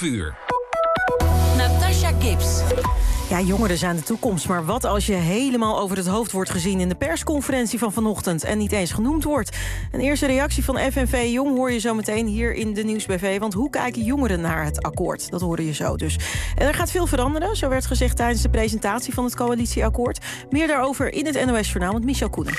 uur. Natasha Gibbs. Ja, jongeren zijn de toekomst, maar wat als je helemaal over het hoofd wordt gezien in de persconferentie van vanochtend en niet eens genoemd wordt? Een eerste reactie van FNV Jong hoor je zo meteen hier in de Nieuwsbv, want hoe kijken jongeren naar het akkoord? Dat horen je zo dus. En er gaat veel veranderen, zo werd gezegd tijdens de presentatie van het coalitieakkoord. Meer daarover in het NOS-journaal met Michel Koenen.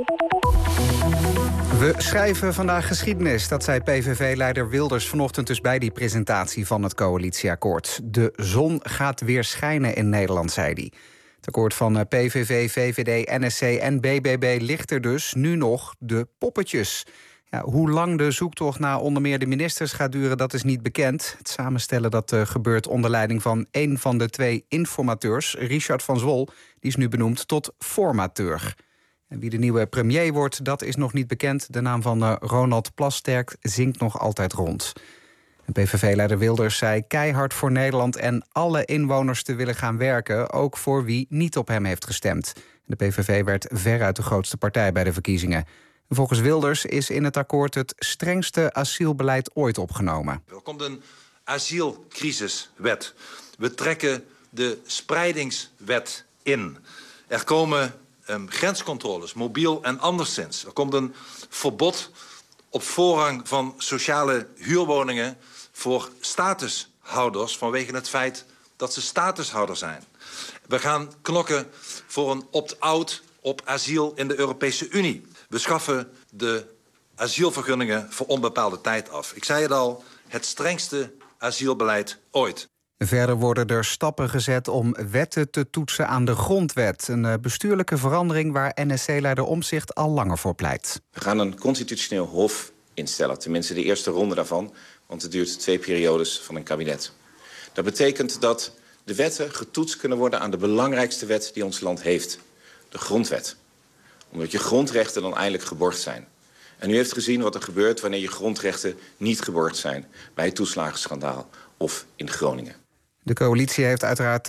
We schrijven vandaag geschiedenis, dat zei PVV-leider Wilders vanochtend dus bij die presentatie van het coalitieakkoord. De zon gaat weer schijnen in Nederland, zei hij. Het akkoord van PVV, VVD, NSC en BBB ligt er dus nu nog de poppetjes. Ja, hoe lang de zoektocht naar onder meer de ministers gaat duren, dat is niet bekend. Het samenstellen dat gebeurt onder leiding van één van de twee informateurs, Richard van Zwol. Die is nu benoemd tot formateur. En wie de nieuwe premier wordt, dat is nog niet bekend. De naam van Ronald Plasterk zinkt nog altijd rond. PVV-leider Wilders zei keihard voor Nederland en alle inwoners te willen gaan werken, ook voor wie niet op hem heeft gestemd. De PVV werd veruit de grootste partij bij de verkiezingen. En volgens Wilders is in het akkoord het strengste asielbeleid ooit opgenomen. Er komt een asielcrisiswet. We trekken de spreidingswet in. Er komen grenscontroles, mobiel en anderszins. Er komt een verbod op voorrang van sociale huurwoningen voor statushouders vanwege het feit dat ze statushouder zijn. We gaan knokken voor een opt-out op asiel in de Europese Unie. We schaffen de asielvergunningen voor onbepaalde tijd af. Ik zei het al, het strengste asielbeleid ooit. Verder worden er stappen gezet om wetten te toetsen aan de grondwet. Een bestuurlijke verandering waar NSC-leider Omtzigt al langer voor pleit. We gaan een constitutioneel hof instellen, tenminste de eerste ronde daarvan, want het duurt 2 periodes van een kabinet. Dat betekent dat de wetten getoetst kunnen worden aan de belangrijkste wet die ons land heeft, de grondwet. Omdat je grondrechten dan eindelijk geborgd zijn. En u heeft gezien wat er gebeurt wanneer je grondrechten niet geborgd zijn bij het toeslagenschandaal of in Groningen. De coalitie heeft uiteraard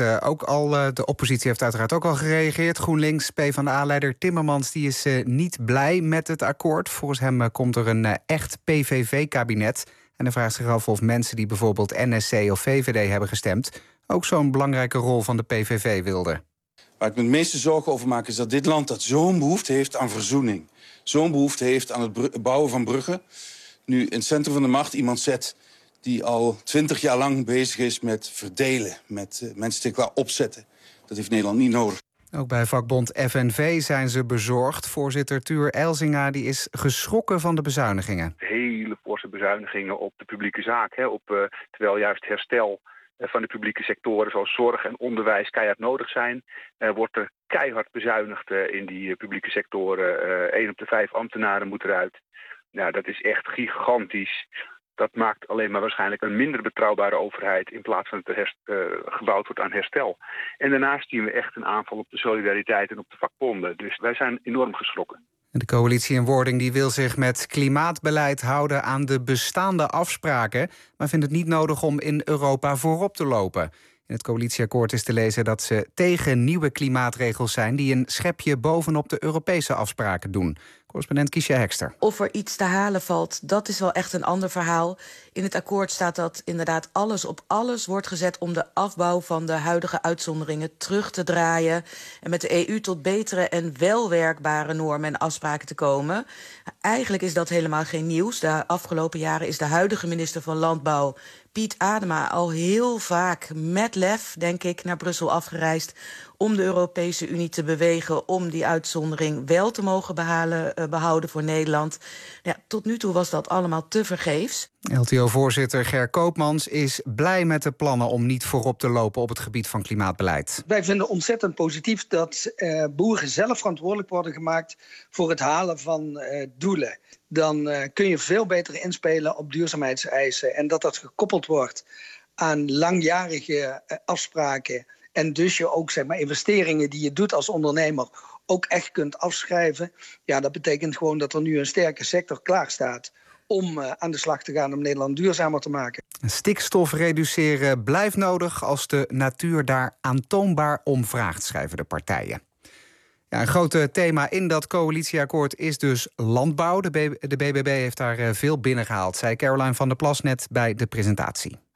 de oppositie heeft uiteraard ook al gereageerd. GroenLinks, PvdA-leider Timmermans, die is niet blij met het akkoord. Volgens hem komt er een echt PVV-kabinet. En hij vraagt zich af of mensen die bijvoorbeeld NSC of VVD hebben gestemd ook zo'n belangrijke rol van de PVV wilden. Waar ik me het meeste zorgen over maak is dat dit land dat zo'n behoefte heeft aan verzoening. Zo'n behoefte heeft aan het bouwen van bruggen. Nu in het centrum van de macht iemand zet die al 20 jaar lang bezig is met verdelen, met mensen tegen elkaar opzetten. Dat heeft Nederland niet nodig. Ook bij vakbond FNV zijn ze bezorgd. Voorzitter Tuur Elzinga die is geschrokken van de bezuinigingen. Hele forse bezuinigingen op de publieke zaak. Terwijl juist herstel van de publieke sectoren zoals zorg en onderwijs keihard nodig zijn, wordt er keihard bezuinigd in die publieke sectoren. 1 op de 5 ambtenaren moet eruit. Nou, dat is echt gigantisch. Dat maakt alleen maar waarschijnlijk een minder betrouwbare overheid in plaats van dat er gebouwd wordt aan herstel. En daarnaast zien we echt een aanval op de solidariteit en op de vakbonden. Dus wij zijn enorm geschrokken. De coalitie in wording die wil zich met klimaatbeleid houden aan de bestaande afspraken, maar vindt het niet nodig om in Europa voorop te lopen. In het coalitieakkoord is te lezen dat ze tegen nieuwe klimaatregels zijn die een schepje bovenop de Europese afspraken doen. Correspondent Kiesja Hekster. Of er iets te halen valt, dat is wel echt een ander verhaal. In het akkoord staat dat inderdaad alles op alles wordt gezet om de afbouw van de huidige uitzonderingen terug te draaien en met de EU tot betere en welwerkbare normen en afspraken te komen. Eigenlijk is dat helemaal geen nieuws. De afgelopen jaren is de huidige minister van Landbouw, Piet Adema, al heel vaak met lef, denk ik, naar Brussel afgereisd om de Europese Unie te bewegen om die uitzondering wel te mogen behouden voor Nederland. Ja, tot nu toe was dat allemaal tevergeefs. LTO-voorzitter Ger Koopmans is blij met de plannen om niet voorop te lopen op het gebied van klimaatbeleid. Wij vinden ontzettend positief dat boeren zelf verantwoordelijk worden gemaakt voor het halen van doelen. Dan kun je veel beter inspelen op duurzaamheidseisen en dat gekoppeld wordt aan langjarige afspraken. En dus je ook investeringen die je doet als ondernemer ook echt kunt afschrijven. Ja, dat betekent gewoon dat er nu een sterke sector klaar staat om aan de slag te gaan om Nederland duurzamer te maken. Stikstof reduceren blijft nodig als de natuur daar aantoonbaar om vraagt, schrijven de partijen. Ja, een groot thema in dat coalitieakkoord is dus landbouw. De BBB heeft daar veel binnengehaald, zei Caroline van der Plas net bij de presentatie.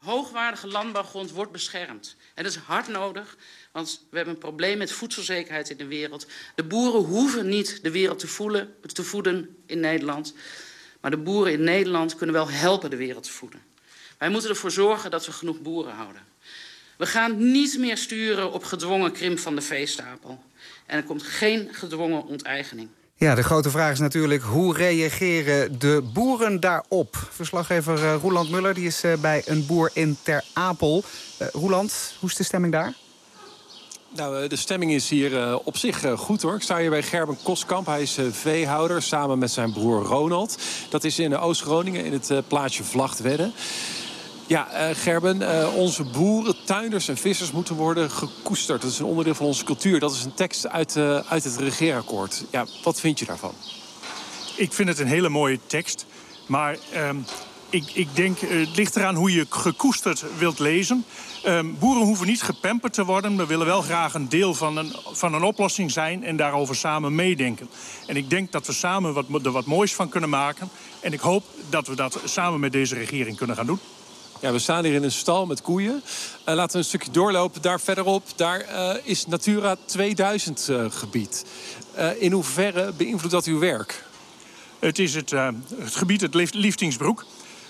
Hoogwaardige landbouwgrond wordt beschermd. En dat is hard nodig, want we hebben een probleem met voedselzekerheid in de wereld. De boeren hoeven niet de wereld te voeden in Nederland. Maar de boeren in Nederland kunnen wel helpen de wereld te voeden. Wij moeten ervoor zorgen dat we genoeg boeren houden. We gaan niet meer sturen op gedwongen krimp van de veestapel. En er komt geen gedwongen onteigening. Ja, de grote vraag is natuurlijk, hoe reageren de boeren daarop? Verslaggever Roeland Muller die is bij een boer in Ter Apel. Roeland, hoe is de stemming daar? Nou, de stemming is hier op zich goed, hoor. Ik sta hier bij Gerben Koskamp. Hij is veehouder samen met zijn broer Ronald. Dat is in Oost-Groningen, in het plaatsje Vlachtwedde. Ja, Gerben, onze boeren, tuinders en vissers moeten worden gekoesterd. Dat is een onderdeel van onze cultuur. Dat is een tekst uit het regeerakkoord. Ja, wat vind je daarvan? Ik vind het een hele mooie tekst. Maar ik denk, het ligt eraan hoe je gekoesterd wilt lezen. Boeren hoeven niet gepamperd te worden. We willen wel graag een deel van een oplossing zijn en daarover samen meedenken. En ik denk dat we samen er wat moois van kunnen maken. En ik hoop dat we dat samen met deze regering kunnen gaan doen. Ja, we staan hier in een stal met koeien. Laten we een stukje doorlopen. Daar verderop, daar is Natura 2000 gebied. In hoeverre beïnvloedt dat uw werk? Het is het gebied, het Lieftingsbroek.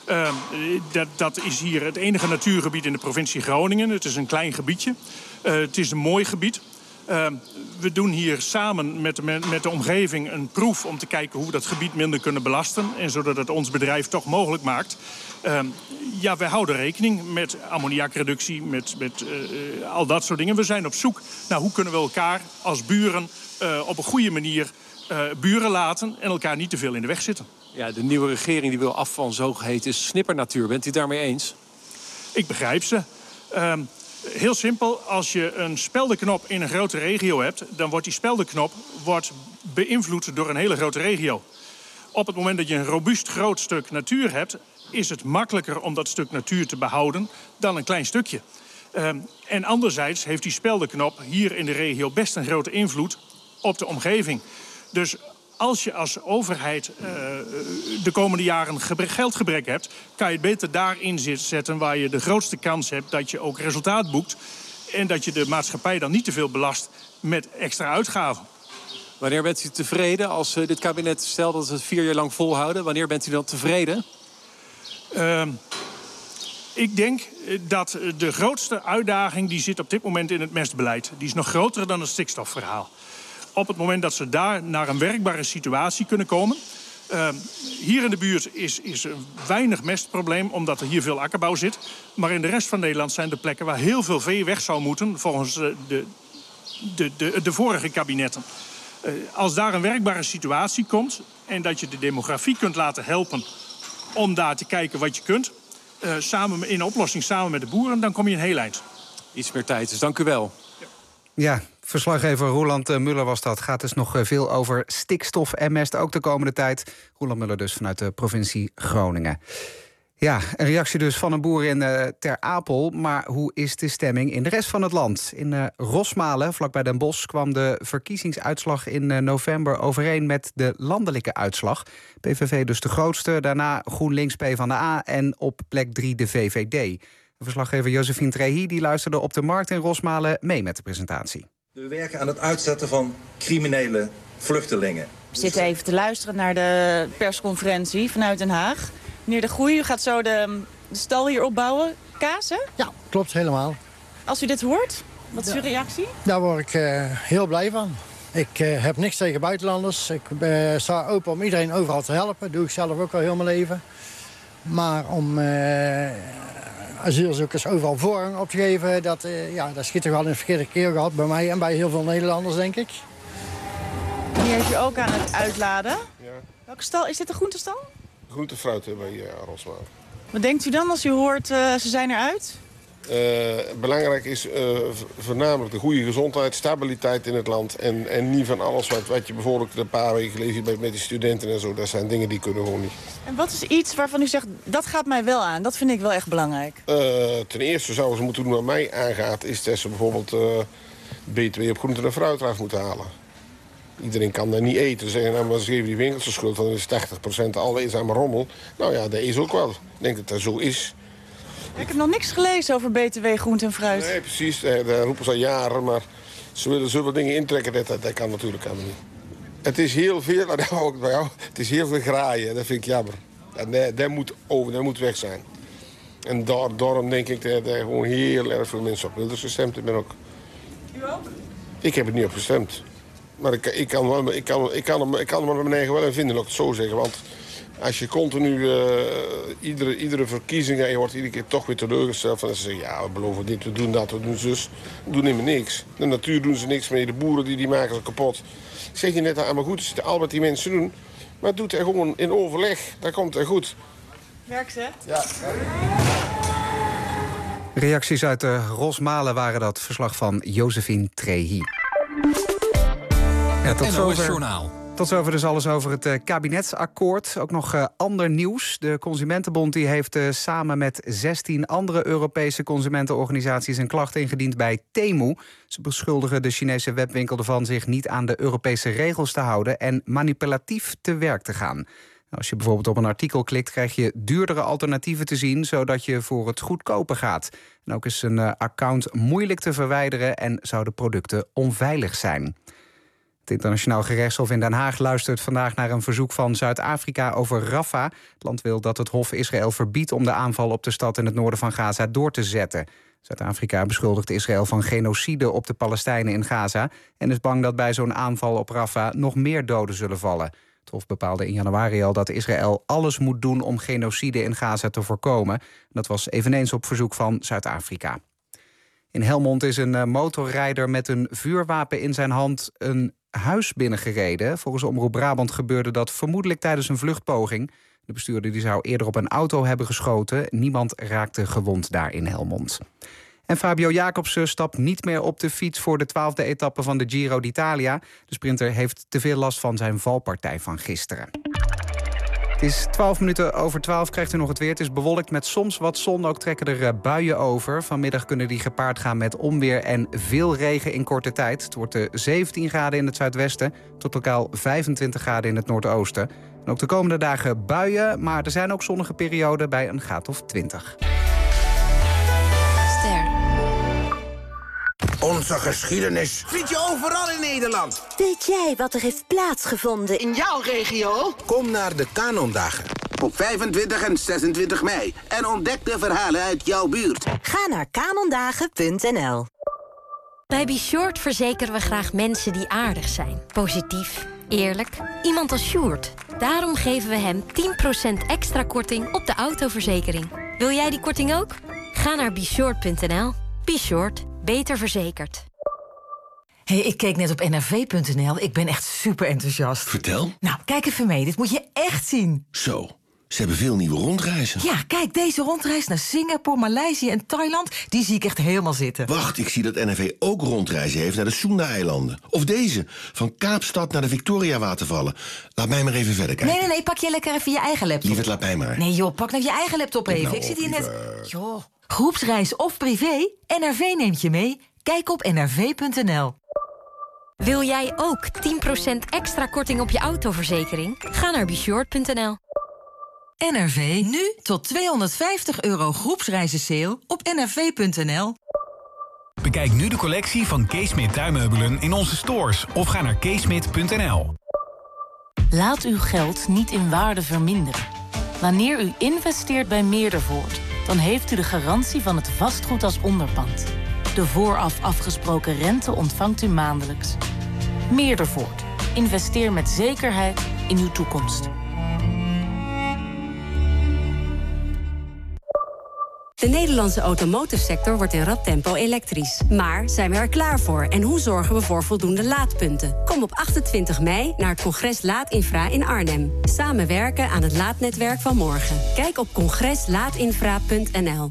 Dat is hier het enige natuurgebied in de provincie Groningen. Het is een klein gebiedje. Het is een mooi gebied. We doen hier samen met de omgeving een proef om te kijken hoe we dat gebied minder kunnen belasten. En zodat het ons bedrijf toch mogelijk maakt. Ja, wij houden rekening met ammoniakreductie, met al dat soort dingen. We zijn op zoek naar hoe kunnen we elkaar als buren op een goede manier buren laten en elkaar niet te veel in de weg zitten. Ja, de nieuwe regering die wil af van zogeheten snippernatuur. Bent u het daarmee eens? Ik begrijp ze. Heel simpel, als je een speldenknop in een grote regio hebt, dan wordt die speldenknop beïnvloed door een hele grote regio. Op het moment dat je een robuust groot stuk natuur hebt, is het makkelijker om dat stuk natuur te behouden dan een klein stukje. En anderzijds heeft die speldenknop hier in de regio best een grote invloed op de omgeving. Dus als je als overheid de komende jaren geldgebrek hebt, kan je het beter daarin zetten waar je de grootste kans hebt dat je ook resultaat boekt. En dat je de maatschappij dan niet te veel belast met extra uitgaven. Wanneer bent u tevreden als dit kabinet stelt dat we het 4 jaar lang volhouden? Wanneer bent u dan tevreden? Ik denk dat de grootste uitdaging die zit op dit moment in het mestbeleid. Die is nog groter dan het stikstofverhaal. Op het moment dat ze daar naar een werkbare situatie kunnen komen. Hier in de buurt is weinig mestprobleem, omdat er hier veel akkerbouw zit. Maar in de rest van Nederland zijn er plekken waar heel veel vee weg zou moeten volgens de vorige kabinetten. Als daar een werkbare situatie komt en dat je de demografie kunt laten helpen om daar te kijken wat je kunt, samen in oplossing samen met de boeren, dan kom je een heel eind. Iets meer tijd, dus dank u wel. Ja, verslaggever Roeland Muller was dat. Gaat dus nog veel over stikstof en mest, ook de komende tijd. Roeland Muller dus vanuit de provincie Groningen. Ja, een reactie dus van een boer in Ter Apel. Maar hoe is de stemming in de rest van het land? In Rosmalen, vlakbij Den Bosch, kwam de verkiezingsuitslag in november overeen met de landelijke uitslag. PVV dus de grootste, daarna GroenLinks, PvdA en op plek 3 de VVD. Verslaggever Josephine Trehi die luisterde op de markt in Rosmalen mee met de presentatie. We werken aan het uitzetten van criminele vluchtelingen. We zitten even te luisteren naar de persconferentie vanuit Den Haag. Meneer De Groei, u gaat zo de stal hier opbouwen. Kaas, hè? Ja, klopt helemaal. Als u dit hoort, wat is uw reactie? Daar word ik heel blij van. Ik heb niks tegen buitenlanders. Ik sta open om iedereen overal te helpen. Dat doe ik zelf ook al heel mijn leven. Maar om asielzoekers overal voorrang op te geven, dat schiet toch wel in de verkeerde keer gehad bij mij en bij heel veel Nederlanders, denk ik. Meneer is u ook aan het uitladen. Ja. Welke stal? Is dit een groentestal? Groentefruit bij Rosmalen. Wat denkt u dan als u hoort ze zijn eruit? Belangrijk is voornamelijk de goede gezondheid, stabiliteit in het land. En niet van alles wat je bijvoorbeeld een paar weken geleden hebt met die studenten en zo. Dat zijn dingen die kunnen gewoon niet. En wat is iets waarvan u zegt, dat gaat mij wel aan? Dat vind ik wel echt belangrijk. Ten eerste zouden ze moeten doen wat mij aangaat, is dat ze bijvoorbeeld BTW op groente en fruit eraf moeten halen. Iedereen kan dat niet eten. Ze zeggen, nou, maar ze geven die winkels de schuld, dan is 80% alweer aan rommel. Nou ja, dat is ook wel. Ik denk dat dat zo is. Ik heb nog niks gelezen over BTW groente en fruit. Nee, precies. Daar roepen ze al jaren. Maar ze willen zoveel dingen intrekken. Dat kan natuurlijk helemaal niet. Het is heel veel, daar hou ik bij jou. Het is heel veel graaien. Dat vind ik jammer. Dat moet weg zijn. En daarom denk ik dat er gewoon heel erg veel mensen op Wilders gestemd hebben. U ook? Ik heb het niet op gestemd. Maar ik kan er maar mijn eigen wel in vinden, laat ik het zo zeggen. Want als je continu iedere verkiezing... en je wordt iedere keer toch weer teleurgesteld... van ze zeggen, ja, we beloven dit, we doen dat, we doen zus. We doen helemaal niks. De natuur doen ze niks mee, de boeren die maken ze kapot. Zeg je net aan, maar goed, het al wat die mensen doen... maar doet er gewoon in overleg, dan komt het goed. Werkt ze? Ja. Reacties uit Rosmalen waren dat. Verslag van Josephine Trehi. Ja, tot zover dus alles over het kabinetsakkoord. Ook nog ander nieuws. De Consumentenbond die heeft samen met 16 andere Europese consumentenorganisaties een klacht ingediend bij Temu. Ze beschuldigen de Chinese webwinkel ervan zich niet aan de Europese regels te houden en manipulatief te werk te gaan. Als je bijvoorbeeld op een artikel klikt, krijg je duurdere alternatieven te zien, zodat je voor het goedkoper gaat. En ook is een account moeilijk te verwijderen en zouden producten onveilig zijn. Het Internationaal Gerechtshof in Den Haag luistert vandaag naar een verzoek van Zuid-Afrika over Rafah. Het land wil dat het Hof Israël verbiedt om de aanval op de stad in het noorden van Gaza door te zetten. Zuid-Afrika beschuldigt Israël van genocide op de Palestijnen in Gaza en is bang dat bij zo'n aanval op Rafah nog meer doden zullen vallen. Het Hof bepaalde in januari al dat Israël alles moet doen om genocide in Gaza te voorkomen. Dat was eveneens op verzoek van Zuid-Afrika. In Helmond is een motorrijder met een vuurwapen in zijn hand een huis binnengereden. Volgens Omroep Brabant gebeurde dat vermoedelijk tijdens een vluchtpoging. De bestuurder die zou eerder op een auto hebben geschoten. Niemand raakte gewond daar in Helmond. En Fabio Jacobsen stapt niet meer op de fiets voor de 12e etappe van de Giro d'Italia. De sprinter heeft te veel last van zijn valpartij van gisteren. Het is 12 minuten over 12, krijgt u nog het weer. Het is bewolkt met soms wat zon, ook trekken er buien over. Vanmiddag kunnen die gepaard gaan met onweer en veel regen in korte tijd. Het wordt 17 graden in het zuidwesten tot lokaal 25 graden in het noordoosten. En ook de komende dagen buien, maar er zijn ook zonnige perioden bij een graad of 20. Onze geschiedenis vind je overal in Nederland. Weet jij wat er heeft plaatsgevonden in jouw regio? Kom naar de Kanondagen op 25 en 26 mei en ontdek de verhalen uit jouw buurt. Ga naar kanondagen.nl. Bij Be Short verzekeren we graag mensen die aardig zijn. Positief, eerlijk, iemand als Sjoerd. Daarom geven we hem 10% extra korting op de autoverzekering. Wil jij die korting ook? Ga naar BeShort.nl. Be Short. Beter verzekerd. Hey, ik keek net op nrv.nl. Ik ben echt super enthousiast. Vertel. Nou, kijk even mee. Dit moet je echt zien. Zo, ze hebben veel nieuwe rondreizen. Ja, kijk, deze rondreis naar Singapore, Maleisië en Thailand... die zie ik echt helemaal zitten. Wacht, ik zie dat NRV ook rondreizen heeft naar de Sunda-eilanden. Of deze, van Kaapstad naar de Victoria-watervallen. Laat mij maar even verder kijken. Nee, pak je lekker even je eigen laptop. Lieverd, laat mij maar. Nee joh, pak nou je eigen laptop even. Nou, ik zit hier net... Joh. Groepsreis of privé? NRV neemt je mee. Kijk op nrv.nl. Wil jij ook 10% extra korting op je autoverzekering? Ga naar BeShort.nl. NRV, nu tot €250 groepsreizen sale op nrv.nl. Bekijk nu de collectie van Keesmit tuinmeubelen in onze stores of ga naar keesmit.nl. Laat uw geld niet in waarde verminderen. Wanneer u investeert bij Meerdervoort, dan heeft u de garantie van het vastgoed als onderpand. De vooraf afgesproken rente ontvangt u maandelijks. Meerdervoort. Investeer met zekerheid in uw toekomst. De Nederlandse automotive sector wordt in rap tempo elektrisch. Maar zijn we er klaar voor? En hoe zorgen we voor voldoende laadpunten? Kom op 28 mei naar het congres Laadinfra in Arnhem. Samenwerken aan het laadnetwerk van morgen. Kijk op congreslaadinfra.nl.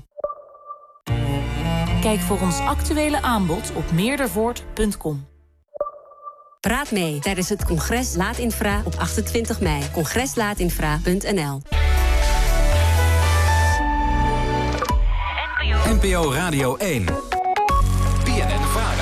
Kijk voor ons actuele aanbod op meerdervoort.com. Praat mee tijdens het congres Laadinfra op 28 mei. congreslaadinfra.nl. NPO Radio 1. BNN-VARA.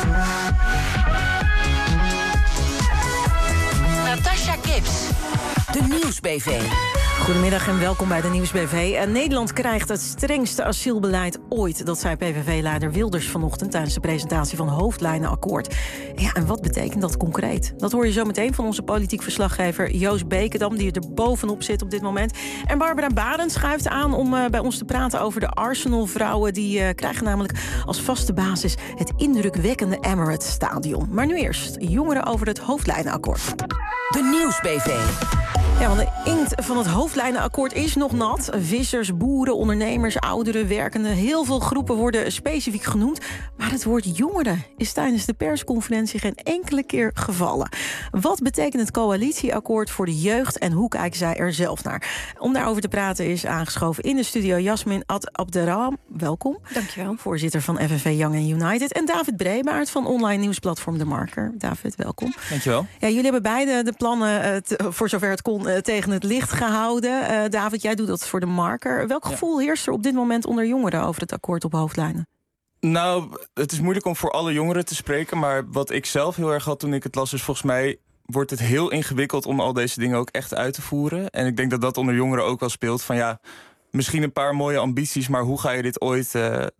Natasha Gibbs. De De Nieuwsbv. Goedemiddag en welkom bij de Nieuwsbv. Nederland krijgt het strengste asielbeleid ooit. Dat zei PVV-leider Wilders vanochtend tijdens de presentatie van Hoofdlijnenakkoord. Ja, en wat betekent dat concreet? Dat hoor je zo meteen van onze politiek verslaggever Joost Bekedam, die er bovenop zit op dit moment. En Barbara Barend schuift aan om bij ons te praten over de Arsenal-vrouwen. Die krijgen namelijk als vaste basis het indrukwekkende Emirates Stadion. Maar nu eerst jongeren over het Hoofdlijnenakkoord. De Nieuwsbv. Ja, want de inkt van het Hoofdlijnenakkoord is nog nat. Vissers, boeren, ondernemers, ouderen, werkenden. Heel veel groepen worden specifiek genoemd. Maar het woord jongeren is tijdens de persconferentie geen enkele keer gevallen. Wat betekent het coalitieakkoord voor de jeugd en hoe kijken zij er zelf naar? Om daarover te praten is aangeschoven in de studio Yasmin Abderrahman. Welkom. Dankjewel. Voorzitter van FNV Young and United. En David Brebaert van online nieuwsplatform De Marker. David, welkom. Dankjewel. Ja, jullie hebben beide de plannen, voor zover het kon, tegen het licht gehouden. David, jij doet dat voor De Marker. Welk gevoel heerst er op dit moment onder jongeren over het akkoord op hoofdlijnen? Nou, het is moeilijk om voor alle jongeren te spreken, maar wat ik zelf heel erg had toen ik het las, is volgens mij wordt het heel ingewikkeld om al deze dingen ook echt uit te voeren. En ik denk dat dat onder jongeren ook wel speelt van ja, misschien een paar mooie ambities, maar hoe ga je dit ooit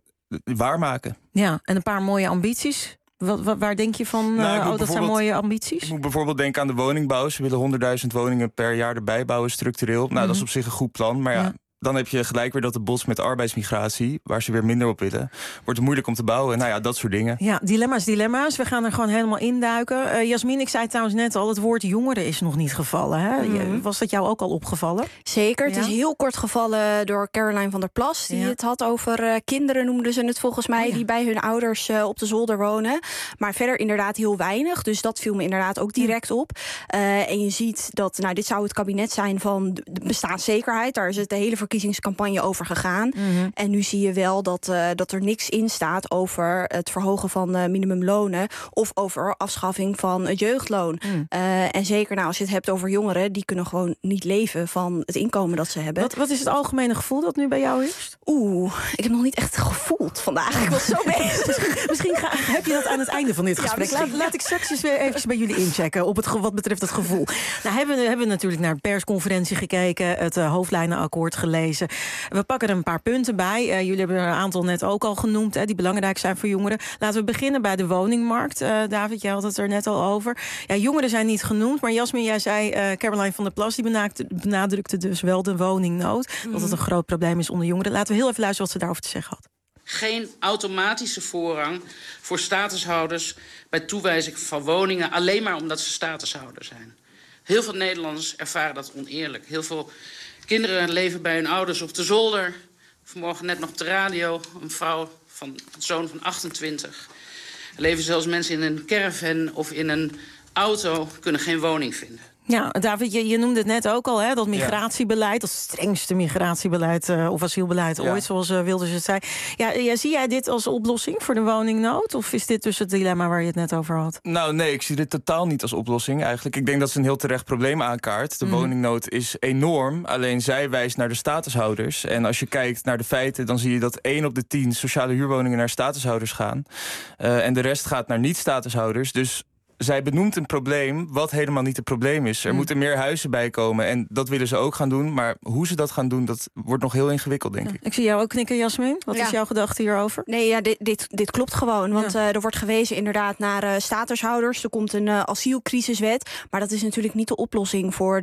waarmaken? Ja, en een paar mooie ambities. Waar denk je van, dat zijn mooie ambities? Ik moet bijvoorbeeld denken aan de woningbouw. Ze willen 100.000 woningen per jaar erbij bouwen, structureel. Nou, dat is op zich een goed plan, maar ja. Dan heb je gelijk weer dat de bots met arbeidsmigratie, waar ze weer minder op willen, wordt het moeilijk om te bouwen. Nou ja, dat soort dingen. Ja, dilemma's. We gaan er gewoon helemaal induiken. Jasmin, ik zei trouwens net al, het woord jongeren is nog niet gevallen. Hè? Was dat jou ook al opgevallen? Zeker, het is heel kort gevallen door Caroline van der Plas, die het had over kinderen, noemden ze het volgens mij, die bij hun ouders op de zolder wonen. Maar verder inderdaad heel weinig, dus dat viel me inderdaad ook direct op. En je ziet dat, dit zou het kabinet zijn van de bestaanszekerheid. Daar is het de hele verkiezingscampagne over gegaan. En nu zie je wel dat er niks in staat over het verhogen van minimumlonen of over afschaffing van het jeugdloon. En zeker als je het hebt over jongeren, die kunnen gewoon niet leven van het inkomen dat ze hebben. Wat is het algemene gevoel dat nu bij jou is? Ik heb nog niet echt gevoeld vandaag. Ik was zo bezig. Misschien heb je dat aan het einde van dit gesprek. Laat ik straks eens weer even bij jullie inchecken op wat betreft het gevoel. Nou, hebben we natuurlijk naar de persconferentie gekeken, het hoofdlijnenakkoord gelezen. We pakken er een paar punten bij. Jullie hebben er een aantal net ook al genoemd, die belangrijk zijn voor jongeren. Laten we beginnen bij de woningmarkt. David, jij had het er net al over. Ja, jongeren zijn niet genoemd, maar Jasmin, jij zei, Caroline van der Plas, die benadrukte dus wel de woningnood. Dat het een groot probleem is onder jongeren. Laten we heel even luisteren wat ze daarover te zeggen had. Geen automatische voorrang voor statushouders bij toewijzing van woningen, alleen maar omdat ze statushouder zijn. Heel veel Nederlanders ervaren dat oneerlijk. Heel veel kinderen leven bij hun ouders op de zolder. Vanmorgen net nog op de radio. Een zoon van 28. Er leven zelfs mensen in een caravan of in een auto, kunnen geen woning vinden. Ja, David, je noemde het net ook al, dat migratiebeleid, dat strengste migratiebeleid of asielbeleid ooit, zoals Wilders het zei. Ja, zie jij dit als oplossing voor de woningnood? Of is dit dus het dilemma waar je het net over had? Nou, nee, ik zie dit totaal niet als oplossing eigenlijk. Ik denk dat ze een heel terecht probleem aankaart. De woningnood is enorm, alleen zij wijst naar de statushouders. En als je kijkt naar de feiten, dan zie je dat 1 op de 10 sociale huurwoningen naar statushouders gaan. En de rest gaat naar niet-statushouders. Dus zij benoemt een probleem wat helemaal niet het probleem is. Er moeten meer huizen bij komen en dat willen ze ook gaan doen. Maar hoe ze dat gaan doen, dat wordt nog heel ingewikkeld, denk ik. Ik zie jou ook knikken, Jasmin. Wat is jouw gedachte hierover? Nee, dit klopt gewoon. Want er wordt gewezen inderdaad naar statushouders. Er komt een asielcrisiswet. Maar dat is natuurlijk niet de oplossing voor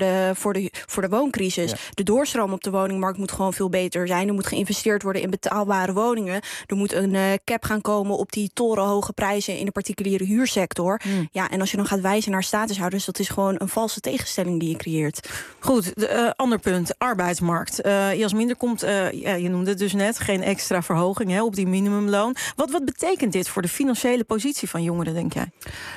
de wooncrisis. Ja. De doorstroom op de woningmarkt moet gewoon veel beter zijn. Er moet geïnvesteerd worden in betaalbare woningen. Er moet een cap gaan komen op die torenhoge prijzen in de particuliere huursector. Ja, en als je dan gaat wijzen naar statushouders, dat is gewoon een valse tegenstelling die je creëert. Goed, ander punt, arbeidsmarkt. Jasmin, er komt, je noemde het dus net, geen extra verhoging op die minimumloon. Wat betekent dit voor de financiële positie van jongeren, denk jij?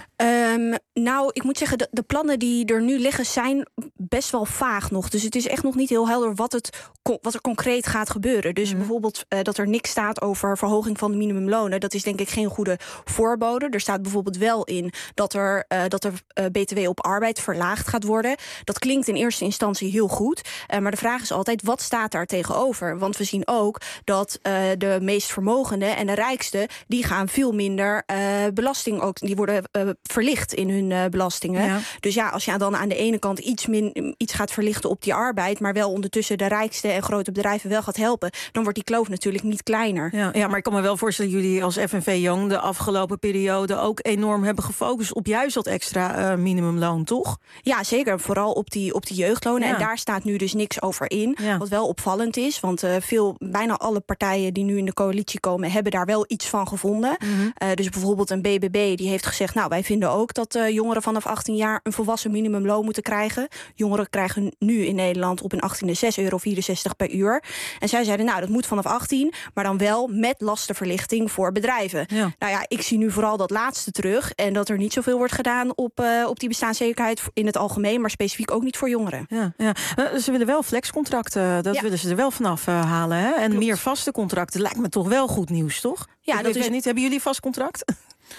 Ik moet zeggen, de plannen die er nu liggen zijn best wel vaag nog. Dus het is echt nog niet heel helder wat er concreet gaat gebeuren. Dus bijvoorbeeld dat er niks staat over verhoging van de minimumlonen. Dat is denk ik geen goede voorbode. Er staat bijvoorbeeld wel in dat er BTW op arbeid verlaagd gaat worden. Dat klinkt in eerste instantie heel goed. Maar de vraag is altijd, wat staat daar tegenover? Want we zien ook dat de meest vermogenden en de rijksten, die gaan veel minder belasting ook. Die worden verlicht in hun belastingen. Ja. Dus ja, als je dan aan de ene kant iets gaat verlichten op die arbeid, maar wel ondertussen de rijkste en grote bedrijven wel gaat helpen, dan wordt die kloof natuurlijk niet kleiner. Ja, maar ik kan me wel voorstellen dat jullie als FNV Jong de afgelopen periode ook enorm hebben gefocust op juist dat extra minimumloon, toch? Ja, zeker. Vooral op die jeugdlonen. Ja. En daar staat nu dus niks over in. Ja. Wat wel opvallend is, want bijna alle partijen die nu in de coalitie komen, hebben daar wel iets van gevonden. Dus bijvoorbeeld een BBB die heeft gezegd, nou, wij vinden ook dat jongeren vanaf 18 jaar een volwassen minimumloon moeten krijgen. Jongeren krijgen nu in Nederland op hun 18e €6,64 per uur. En zij zeiden, nou, dat moet vanaf 18, maar dan wel met lastenverlichting voor bedrijven. Ja. Nou ja, ik zie nu vooral dat laatste terug en dat er niet zoveel wordt gedaan op die bestaanszekerheid in het algemeen, maar specifiek ook niet voor jongeren. Ja. Ze willen wel flexcontracten, dat willen ze er wel vanaf halen. Hè? En meer vaste contracten lijkt me toch wel goed nieuws, toch? Ja, dat is niet. Hebben jullie vast contract?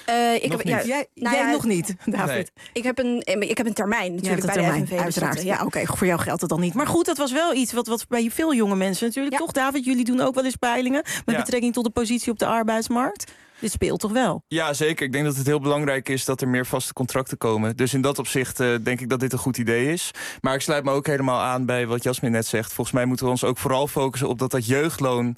Jij nog niet, David. Nee. Ik heb een termijn natuurlijk bij de FNV. Uiteraard. Ja, oké, voor jou geldt het dan niet. Maar goed, dat was wel iets wat bij veel jonge mensen natuurlijk toch, David? Jullie doen ook wel eens peilingen met betrekking tot de positie op de arbeidsmarkt. Dit speelt toch wel? Ja, zeker. Ik denk dat het heel belangrijk is dat er meer vaste contracten komen. Dus in dat opzicht denk ik dat dit een goed idee is. Maar ik sluit me ook helemaal aan bij wat Jasmin net zegt. Volgens mij moeten we ons ook vooral focussen op dat jeugdloon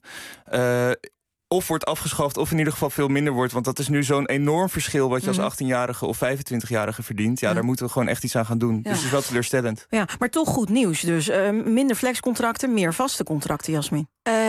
of wordt afgeschaft of in ieder geval veel minder wordt. Want dat is nu zo'n enorm verschil wat je als 18-jarige of 25-jarige verdient. Ja, daar moeten we gewoon echt iets aan gaan doen. Dus het is wel teleurstellend. Ja, maar toch goed nieuws. Dus minder flexcontracten, meer vaste contracten, Jasmin.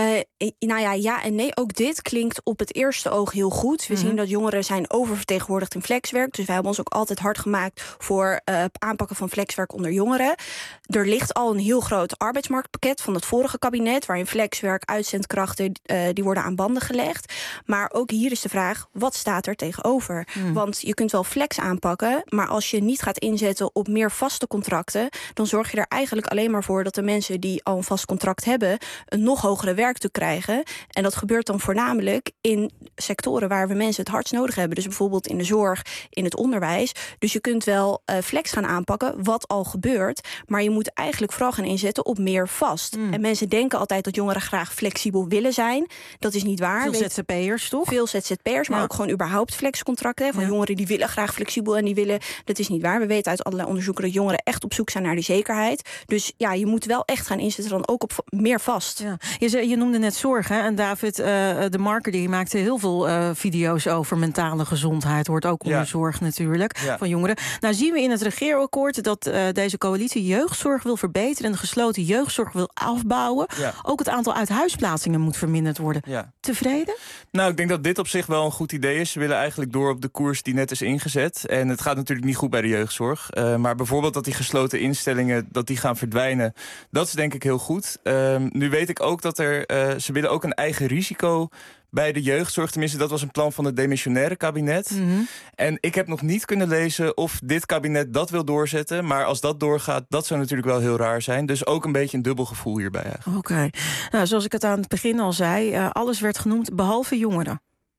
Nou ja en nee. Ook dit klinkt op het eerste oog heel goed. We zien dat jongeren zijn oververtegenwoordigd in flexwerk. Dus wij hebben ons ook altijd hard gemaakt voor aanpakken van flexwerk onder jongeren. Er ligt al een heel groot arbeidsmarktpakket van het vorige kabinet, waarin flexwerk, uitzendkrachten, die worden aan banden gelegd. Maar ook hier is de vraag, wat staat er tegenover? Want je kunt wel flex aanpakken, maar als je niet gaat inzetten op meer vaste contracten, dan zorg je er eigenlijk alleen maar voor dat de mensen die al een vast contract hebben een nog hogere werkdruk krijgen. En dat gebeurt dan voornamelijk in sectoren waar we mensen het hardst nodig hebben. Dus bijvoorbeeld in de zorg, in het onderwijs. Dus je kunt wel flex gaan aanpakken, wat al gebeurt. Maar je moet eigenlijk vooral gaan inzetten op meer vast. En mensen denken altijd dat jongeren graag flexibel willen zijn. Dat is niet waar. Veel ZZP'ers, toch? Veel ZZP'ers, maar ook gewoon überhaupt flexcontracten. Van jongeren die willen graag flexibel en die willen... Dat is niet waar. We weten uit allerlei onderzoeken dat jongeren echt op zoek zijn naar die zekerheid. Dus ja, je moet wel echt gaan inzetten dan ook op meer vast. Ja. Je noemde net zorg, hè? En David, de Marker, die maakte heel veel video's over mentale gezondheid. Hoort ook onder zorg natuurlijk, van jongeren. Nou zien we in het regeerakkoord dat deze coalitie jeugdzorg wil verbeteren en de gesloten jeugdzorg wil afbouwen. Ja. Ook het aantal uithuisplaatsingen moet verminderd worden. Ja. Tevreden? Nou, ik denk dat dit op zich wel een goed idee is. Ze willen eigenlijk door op de koers die net is ingezet. En het gaat natuurlijk niet goed bij de jeugdzorg. Maar bijvoorbeeld dat die gesloten instellingen dat die gaan verdwijnen, dat is denk ik heel goed. Nu weet ik ook dat ze willen ook een eigen risico bij de jeugdzorg. Tenminste, dat was een plan van het demissionaire kabinet. En ik heb nog niet kunnen lezen of dit kabinet dat wil doorzetten. Maar als dat doorgaat, dat zou natuurlijk wel heel raar zijn. Dus ook een beetje een dubbel gevoel hierbij eigenlijk. Oké. Nou, zoals ik het aan het begin al zei, alles werd genoemd behalve jongeren.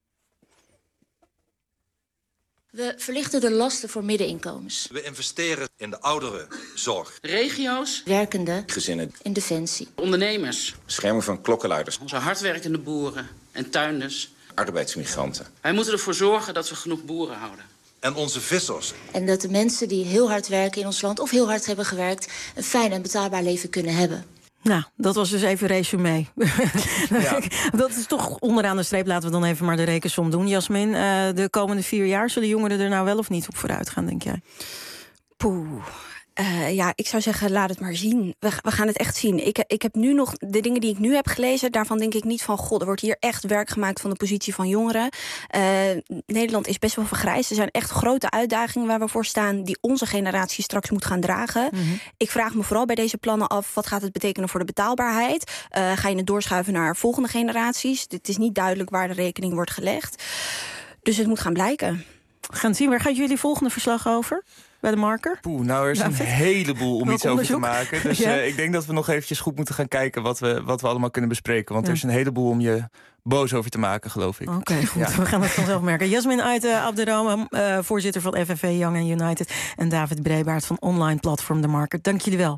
We verlichten de lasten voor middeninkomens. We investeren in de ouderenzorg. Regio's. Werkenden. Gezinnen. In defensie. Ondernemers. Bescherming van klokkenluiders. Onze hardwerkende boeren en tuinders. Arbeidsmigranten. Wij moeten ervoor zorgen dat we genoeg boeren houden. En onze vissers. En dat de mensen die heel hard werken in ons land of heel hard hebben gewerkt een fijn en betaalbaar leven kunnen hebben. Nou, dat was dus even resume. Ja. Dat is toch onderaan de streep. Laten we dan even maar de rekensom doen. Jasmin, de komende 4 jaar zullen jongeren er nou wel of niet op vooruit gaan, denk jij? Poeh. Ik zou zeggen, laat het maar zien. We gaan het echt zien. Ik heb nu nog de dingen die ik nu heb gelezen, daarvan denk ik niet van, god, er wordt hier echt werk gemaakt van de positie van jongeren. Nederland is best wel vergrijsd. Er zijn echt grote uitdagingen waar we voor staan, die onze generatie straks moet gaan dragen. Ik vraag me vooral bij deze plannen af, wat gaat het betekenen voor de betaalbaarheid? Ga je het doorschuiven naar volgende generaties? Het is niet duidelijk waar de rekening wordt gelegd. Dus het moet gaan blijken. We gaan zien. Waar gaat jullie volgende verslag over? Bij de Marker? Er is een heleboel om iets over te maken. Dus ik denk dat we nog eventjes goed moeten gaan kijken wat we allemaal kunnen bespreken. Want er is een heleboel om je boos over te maken, geloof ik. Oké, goed. Ja. We gaan het vanzelf merken. Jasmin Abderrahman, voorzitter van FNV Young and United. En David Brebaert van online platform The Marker. Dank jullie wel.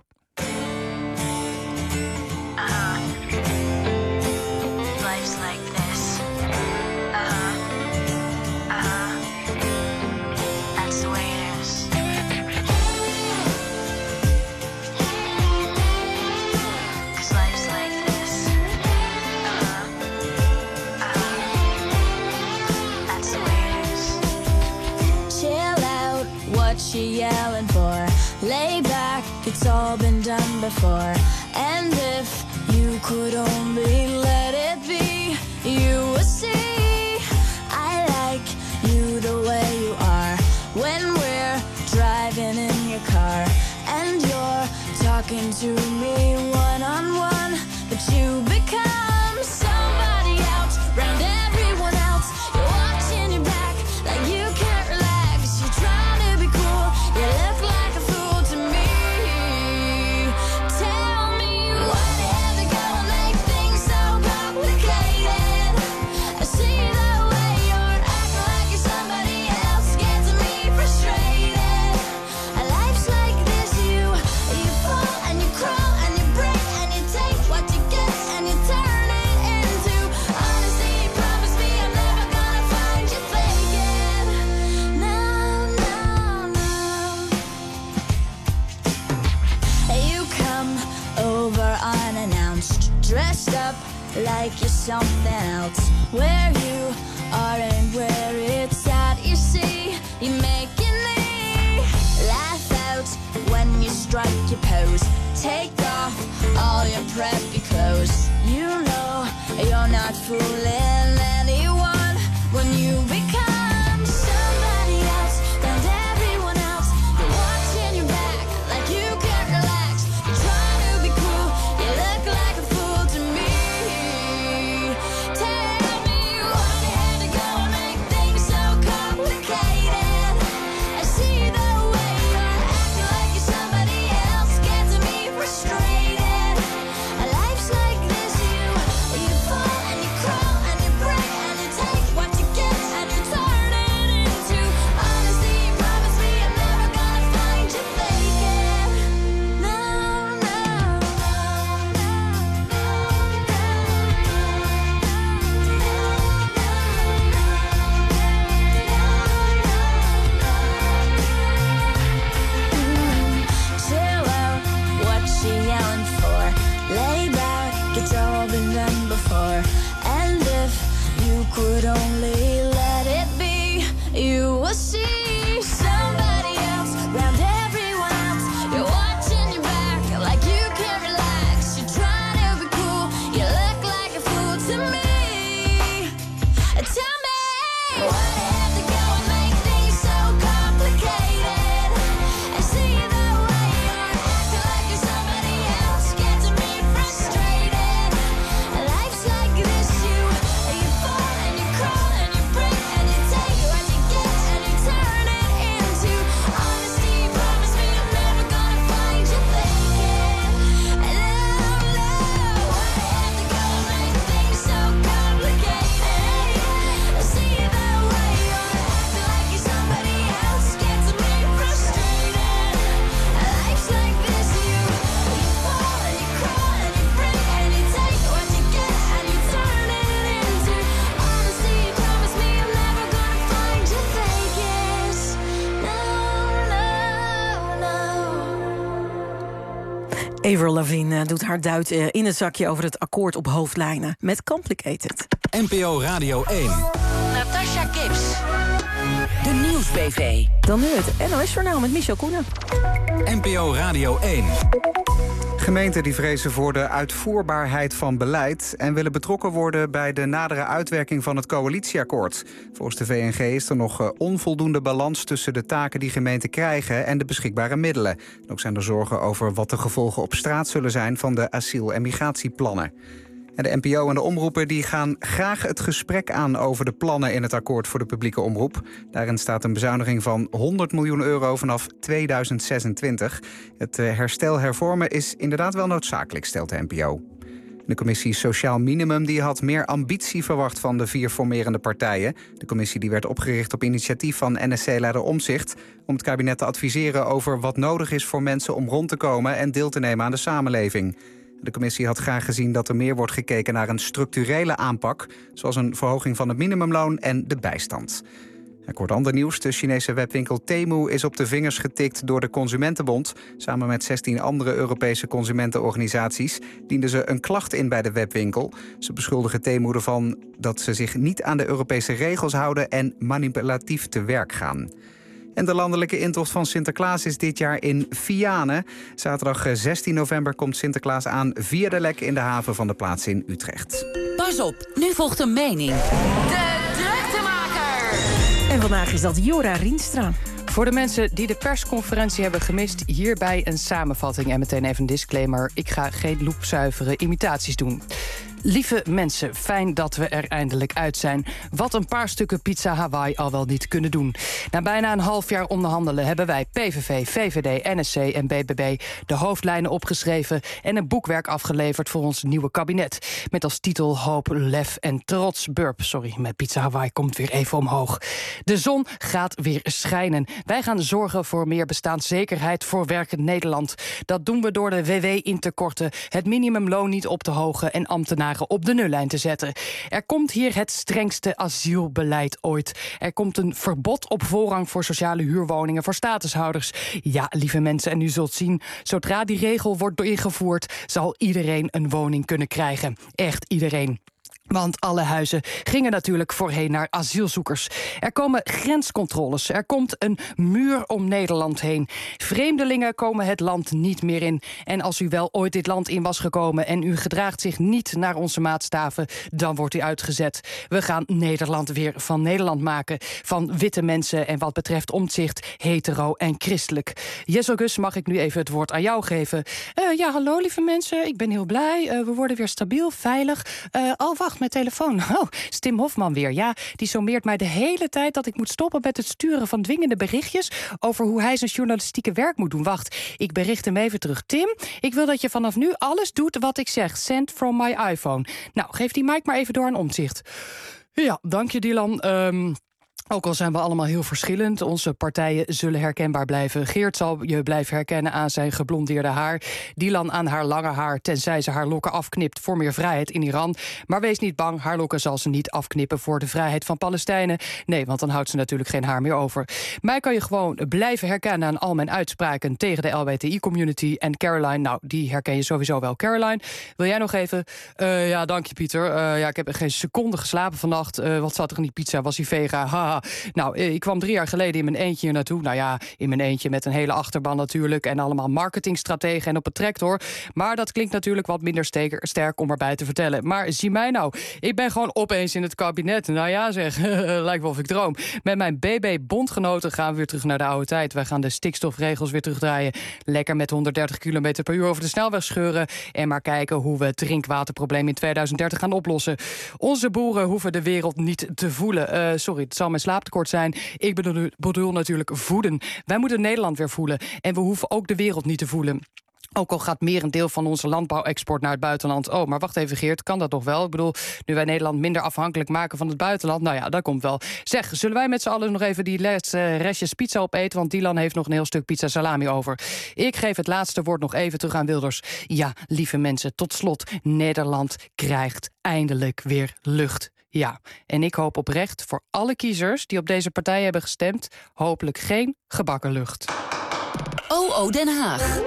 That's the way you yelling for? Lay back, it's all been done before. And if you could only let it be, you would see I like you the way you are. When we're driving in your car and you're talking to me one-on-one, but you become somebody else, round everyone else. You're watching your back like you can't relax. You're trying to be cool, you look like a fool to me. Tell me why they have to go and make things so complicated. I see the way you're acting like you're somebody else, gets me frustrated. Life's like this, you fall and you crawl and you break and you take what you get and you turn it into honesty. Promise me I'm never gonna find you faking. No, no, no. You come over unannounced, dressed up like you're something else. Where you are and where it's at, you see, you're making me laugh out when you strike your pose. Take off all your preppy clothes. You know you're not fooling anyone when you become somebody else, and everyone else. You're watching your back like you can't relax. You're trying to be cool, you look like a fool to me. Tell me why they had to go and make things so complicated. I see the way you're acting like you're somebody else, gets me frustrated. Life's like this, you fall and you crawl and you break and you take what you get and you turn it into honesty. Promise me I'm never gonna find you faking. No, no, chill out, what you yelling for? Lay back, it's all been done before. And if you could only let it be, you will see somebody else, round everyone else. You're watching your back like you can't relax. You're trying to be cool, you look like a fool to me. Tell me why they have to go and make things so complicated. I see the way you're acting like you're somebody else, gets me frustrated. Life's like this, you fall and you crawl and you break and you take what you get and you turn it into honesty. Promise me I'm never gonna find you faking. No, no, why they have to go and make things so complicated. I see the way you're acting like you're somebody else, gets me frustrated. Life's like this, you fall and you crawl and you break and you take what you get and you turn it into honesty. Promise me I'm never gonna find you faking. No, no, no. Avril Lavigne doet haar duit in het zakje over het akkoord op hoofdlijnen met Complicated. NPO Radio 1. Natasha Gibbs. De Nieuwsbv. Dan nu het NOS-journaal met Michel Koenen. NPO Radio 1. Gemeenten die vrezen voor de uitvoerbaarheid van beleid en willen betrokken worden bij de nadere uitwerking van het coalitieakkoord. Volgens de VNG is er nog onvoldoende balans tussen de taken die gemeenten krijgen en de beschikbare middelen. En ook zijn er zorgen over wat de gevolgen op straat zullen zijn van de asiel- en migratieplannen. En de NPO en de omroepen die gaan graag het gesprek aan over de plannen in het akkoord voor de publieke omroep. Daarin staat een bezuiniging van 100 miljoen euro vanaf 2026. Het herstel hervormen is inderdaad wel noodzakelijk, stelt de NPO. De commissie Sociaal Minimum die had meer ambitie verwacht van de 4 formerende partijen. De commissie die werd opgericht op initiatief van NSC-leider Omtzigt om het kabinet te adviseren over wat nodig is voor mensen om rond te komen en deel te nemen aan de samenleving. De commissie had graag gezien dat er meer wordt gekeken naar een structurele aanpak, zoals een verhoging van het minimumloon en de bijstand. Kort ander nieuws. De Chinese webwinkel Temu is op de vingers getikt door de Consumentenbond. Samen met 16 andere Europese consumentenorganisaties dienden ze een klacht in bij de webwinkel. Ze beschuldigen Temu ervan dat ze zich niet aan de Europese regels houden en manipulatief te werk gaan. En de landelijke intocht van Sinterklaas is dit jaar in Vianen. Zaterdag 16 november komt Sinterklaas aan via de Lek in de haven van de plaats in Utrecht. Pas op, nu volgt een mening. De druktemaker. En vandaag is dat Jora Rienstra. Voor de mensen die de persconferentie hebben gemist, hierbij een samenvatting. En meteen even een disclaimer, ik ga geen loepzuivere imitaties doen. Lieve mensen, fijn dat we er eindelijk uit zijn. Wat een paar stukken pizza Hawaii al wel niet kunnen doen. Na bijna een half jaar onderhandelen hebben wij PVV, VVD, NSC en BBB... de hoofdlijnen opgeschreven en een boekwerk afgeleverd voor ons nieuwe kabinet. Met als titel Hoop, Lef en Trots. Burp, sorry, met pizza Hawaii komt weer even omhoog. De zon gaat weer schijnen. Wij gaan zorgen voor meer bestaanszekerheid voor werkend Nederland. Dat doen we door de WW in te korten, het minimumloon niet op te hogen en ambtenaren op de nullijn te zetten. Er komt hier het strengste asielbeleid ooit. Er komt een verbod op voorrang voor sociale huurwoningen voor statushouders. Ja, lieve mensen, en u zult zien, zodra die regel wordt ingevoerd, zal iedereen een woning kunnen krijgen. Echt iedereen. Want alle huizen gingen natuurlijk voorheen naar asielzoekers. Er komen grenscontroles. Er komt een muur om Nederland heen. Vreemdelingen komen het land niet meer in. En als u wel ooit dit land in was gekomen en u gedraagt zich niet naar onze maatstaven, dan wordt u uitgezet. We gaan Nederland weer van Nederland maken. Van witte mensen en wat betreft Omtzigt, hetero en christelijk. Jesselgus, mag ik nu even het woord aan jou geven? Ja, hallo lieve mensen. Ik ben heel blij. We worden weer stabiel, veilig. Wacht. Mijn telefoon. Oh, is Tim Hofman weer. Ja, die sommeert mij de hele tijd dat ik moet stoppen met het sturen van dwingende berichtjes over hoe hij zijn journalistieke werk moet doen. Wacht, ik bericht hem even terug. Tim, ik wil dat je vanaf nu alles doet wat ik zeg. Send from my iPhone. Nou, geef die mic maar even door aan Omtzigt. Ja, dank je Dylan. Ook al zijn we allemaal heel verschillend, onze partijen zullen herkenbaar blijven. Geert zal je blijven herkennen aan zijn geblondeerde haar. Dylan aan haar lange haar, tenzij ze haar lokken afknipt voor meer vrijheid in Iran. Maar wees niet bang, haar lokken zal ze niet afknippen voor de vrijheid van Palestijnen. Nee, want dan houdt ze natuurlijk geen haar meer over. Mij kan je gewoon blijven herkennen aan al mijn uitspraken tegen de LBTI-community. En Caroline, nou, die herken je sowieso wel. Caroline, wil jij nog even? Ja, dank je Pieter. Ja, ik heb geen seconde geslapen vannacht. Wat zat er in die pizza? Was die vega? Haha. Nou, ik kwam 3 jaar geleden in mijn eentje hier naartoe. Nou ja, in mijn eentje met een hele achterban natuurlijk. En allemaal marketingstrategen en op het tractor. Maar dat klinkt natuurlijk wat minder sterk om erbij te vertellen. Maar zie mij nou, ik ben gewoon opeens in het kabinet. Nou ja zeg, lijkt wel of ik droom. Met mijn BB-bondgenoten gaan we weer terug naar de oude tijd. Wij gaan de stikstofregels weer terugdraaien. Lekker met 130 km per uur over de snelweg scheuren. En maar kijken hoe we het drinkwaterprobleem in 2030 gaan oplossen. Onze boeren hoeven de wereld niet te voelen. Sorry, het zal mijn slaaptekort zijn. Ik bedoel natuurlijk voeden. Wij moeten Nederland weer voelen. En we hoeven ook de wereld niet te voelen. Ook al gaat meer een deel van onze landbouwexport naar het buitenland. Oh, maar wacht even Geert, kan dat toch wel? Ik bedoel, nu wij Nederland minder afhankelijk maken van het buitenland. Nou ja, dat komt wel. Zeg, zullen wij met z'n allen nog even die restjes pizza opeten? Want Dylan heeft nog een heel stuk pizza salami over. Ik geef het laatste woord nog even terug aan Wilders. Ja, lieve mensen, tot slot. Nederland krijgt eindelijk weer lucht. Ja, en ik hoop oprecht voor alle kiezers die op deze partij hebben gestemd, hopelijk geen gebakken lucht. OO Den Haag.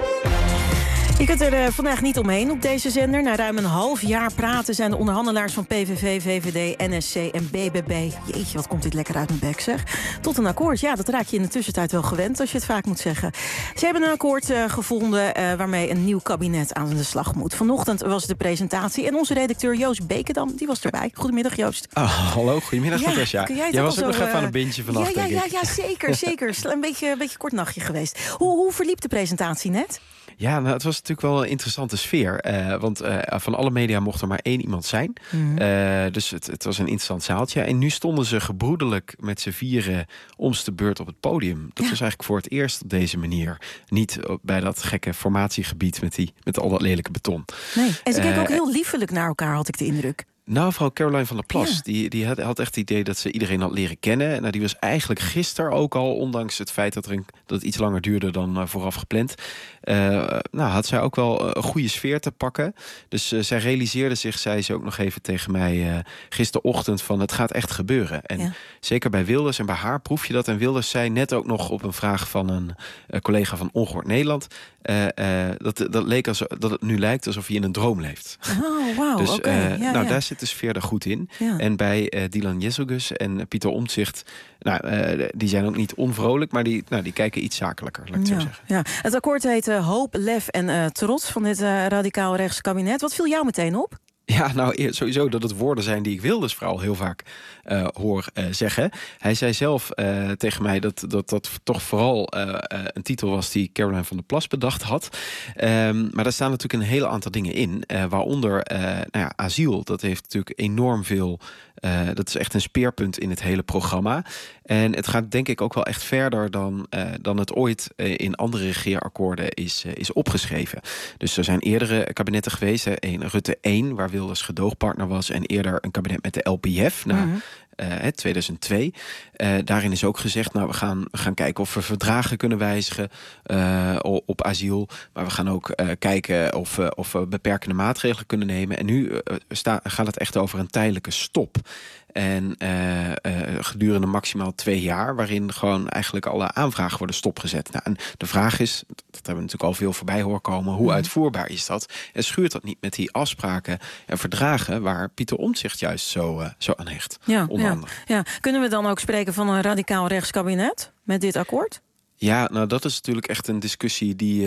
Je kunt er vandaag niet omheen op deze zender. Na ruim een half jaar praten zijn de onderhandelaars van PVV, VVD, NSC en BBB... Jeetje, wat komt dit lekker uit mijn bek, zeg. Tot een akkoord. Ja, dat raak je in de tussentijd wel gewend, als je het vaak moet zeggen. Ze hebben een akkoord gevonden waarmee een nieuw kabinet aan de slag moet. Vanochtend was de presentatie en onze redacteur Joost Bekendam, die was erbij. Goedemiddag, Joost. Hallo, goedemiddag Natasja. Jij was ook nog even aan een bintje vannacht, denk ik. Ja, zeker. Een beetje kort nachtje geweest. Hoe verliep de presentatie net? Ja, nou, het was natuurlijk wel een interessante sfeer. Want van alle media mocht er maar 1 iemand zijn. Dus het was een interessant zaaltje. En nu stonden ze gebroedelijk met z'n vieren om's de beurt op het podium. Dat was eigenlijk voor het eerst op deze manier. Niet bij dat gekke formatiegebied met al dat lelijke beton. Nee, en ze keken ook heel liefelijk naar elkaar, had ik de indruk. Nou, vrouw Caroline van der Plas, die had echt het idee dat ze iedereen had leren kennen. Nou, die was eigenlijk gisteren ook al, ondanks het feit dat het iets langer duurde dan vooraf gepland, had zij ook wel een goede sfeer te pakken. Dus zij realiseerde zich, zei ze ook nog even tegen mij gisterochtend, van het gaat echt gebeuren. En zeker bij Wilders en bij haar proef je dat. En Wilders zei net ook nog op een vraag van een collega van Ongehoord Nederland, dat het nu lijkt alsof hij in een droom leeft. Oh, wauw. Dus okay. daar zit de sfeer er goed in. Ja. En bij Dylan Jezelgus en Pieter Omtzigt, die zijn ook niet onvrolijk, maar die kijken iets zakelijker, laat ik het zo zeggen. Ja. Het akkoord heet Hoop, Lef en Trots van dit radicaal rechts kabinet. Wat viel jou meteen op? Ja, sowieso dat het woorden zijn die ik Wilders vooral heel vaak hoor zeggen. Hij zei zelf tegen mij dat toch vooral een titel was die Caroline van der Plas bedacht had. Maar daar staan natuurlijk een hele aantal dingen in. Waaronder asiel. Dat heeft natuurlijk enorm veel. Dat is echt een speerpunt in het hele programma. En het gaat denk ik ook wel echt verder dan het ooit in andere regeerakkoorden is opgeschreven. Dus er zijn eerdere kabinetten geweest. Rutte 1, waar Wilders gedoogpartner was. En eerder een kabinet met de LPF. 2002. Daarin is ook gezegd, we gaan kijken of we verdragen kunnen wijzigen op asiel. Maar we gaan ook kijken of we beperkende maatregelen kunnen nemen. En nu gaat het echt over een tijdelijke stop. En gedurende maximaal 2 jaar, waarin gewoon eigenlijk alle aanvragen worden stopgezet. En de vraag is, dat hebben we natuurlijk al veel voorbij horen komen, hoe uitvoerbaar is dat? En schuurt dat niet met die afspraken en verdragen waar Pieter Omtzigt juist zo aan hecht? Ja. Kunnen we dan ook spreken van een radicaal rechtskabinet met dit akkoord? Ja, dat is natuurlijk echt een discussie die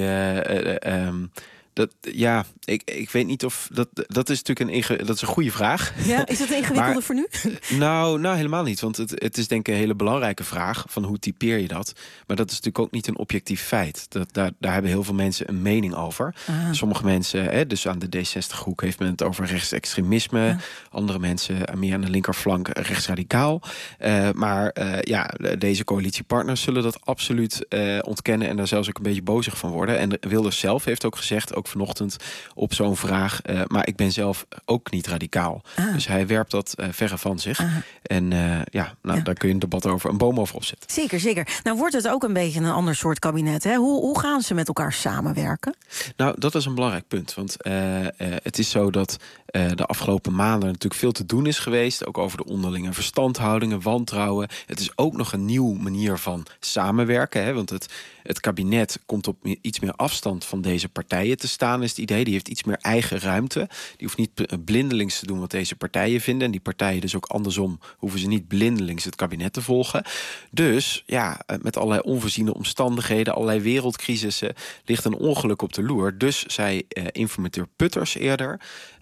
ik weet niet of dat is natuurlijk een goede vraag. Ja, is het ingewikkelder voor nu? Nou, helemaal niet. Want het is denk ik een hele belangrijke vraag van hoe typeer je dat. Maar dat is natuurlijk ook niet een objectief feit. Daar hebben heel veel mensen een mening over. Sommige mensen, dus aan de D60-hoek heeft men het over rechtsextremisme. Ja. Andere mensen meer aan de linkerflank rechtsradicaal. Maar deze coalitiepartners zullen dat absoluut ontkennen en daar zelfs ook een beetje bozig van worden. En Wilders zelf heeft ook gezegd, ook vanochtend op zo'n vraag, maar ik ben zelf ook niet radicaal. Dus hij werpt dat verre van zich. En daar kun je een debat over, een boom over opzetten. Zeker. Nou wordt het ook een beetje een ander soort kabinet. Hè? Hoe gaan ze met elkaar samenwerken? Nou, dat is een belangrijk punt. Want het is zo dat de afgelopen maanden natuurlijk veel te doen is geweest. Ook over de onderlinge verstandhoudingen, wantrouwen. Het is ook nog een nieuwe manier van samenwerken. Hè? Want het kabinet komt op iets meer afstand van deze partijen te staan, is het idee. Die heeft iets meer eigen ruimte. Die hoeft niet blindelings te doen wat deze partijen vinden. En die partijen dus ook andersom hoeven ze niet blindelings het kabinet te volgen. Dus met allerlei onvoorziene omstandigheden, allerlei wereldcrisissen, ligt een ongeluk op de loer. Dus zei informateur Putters eerder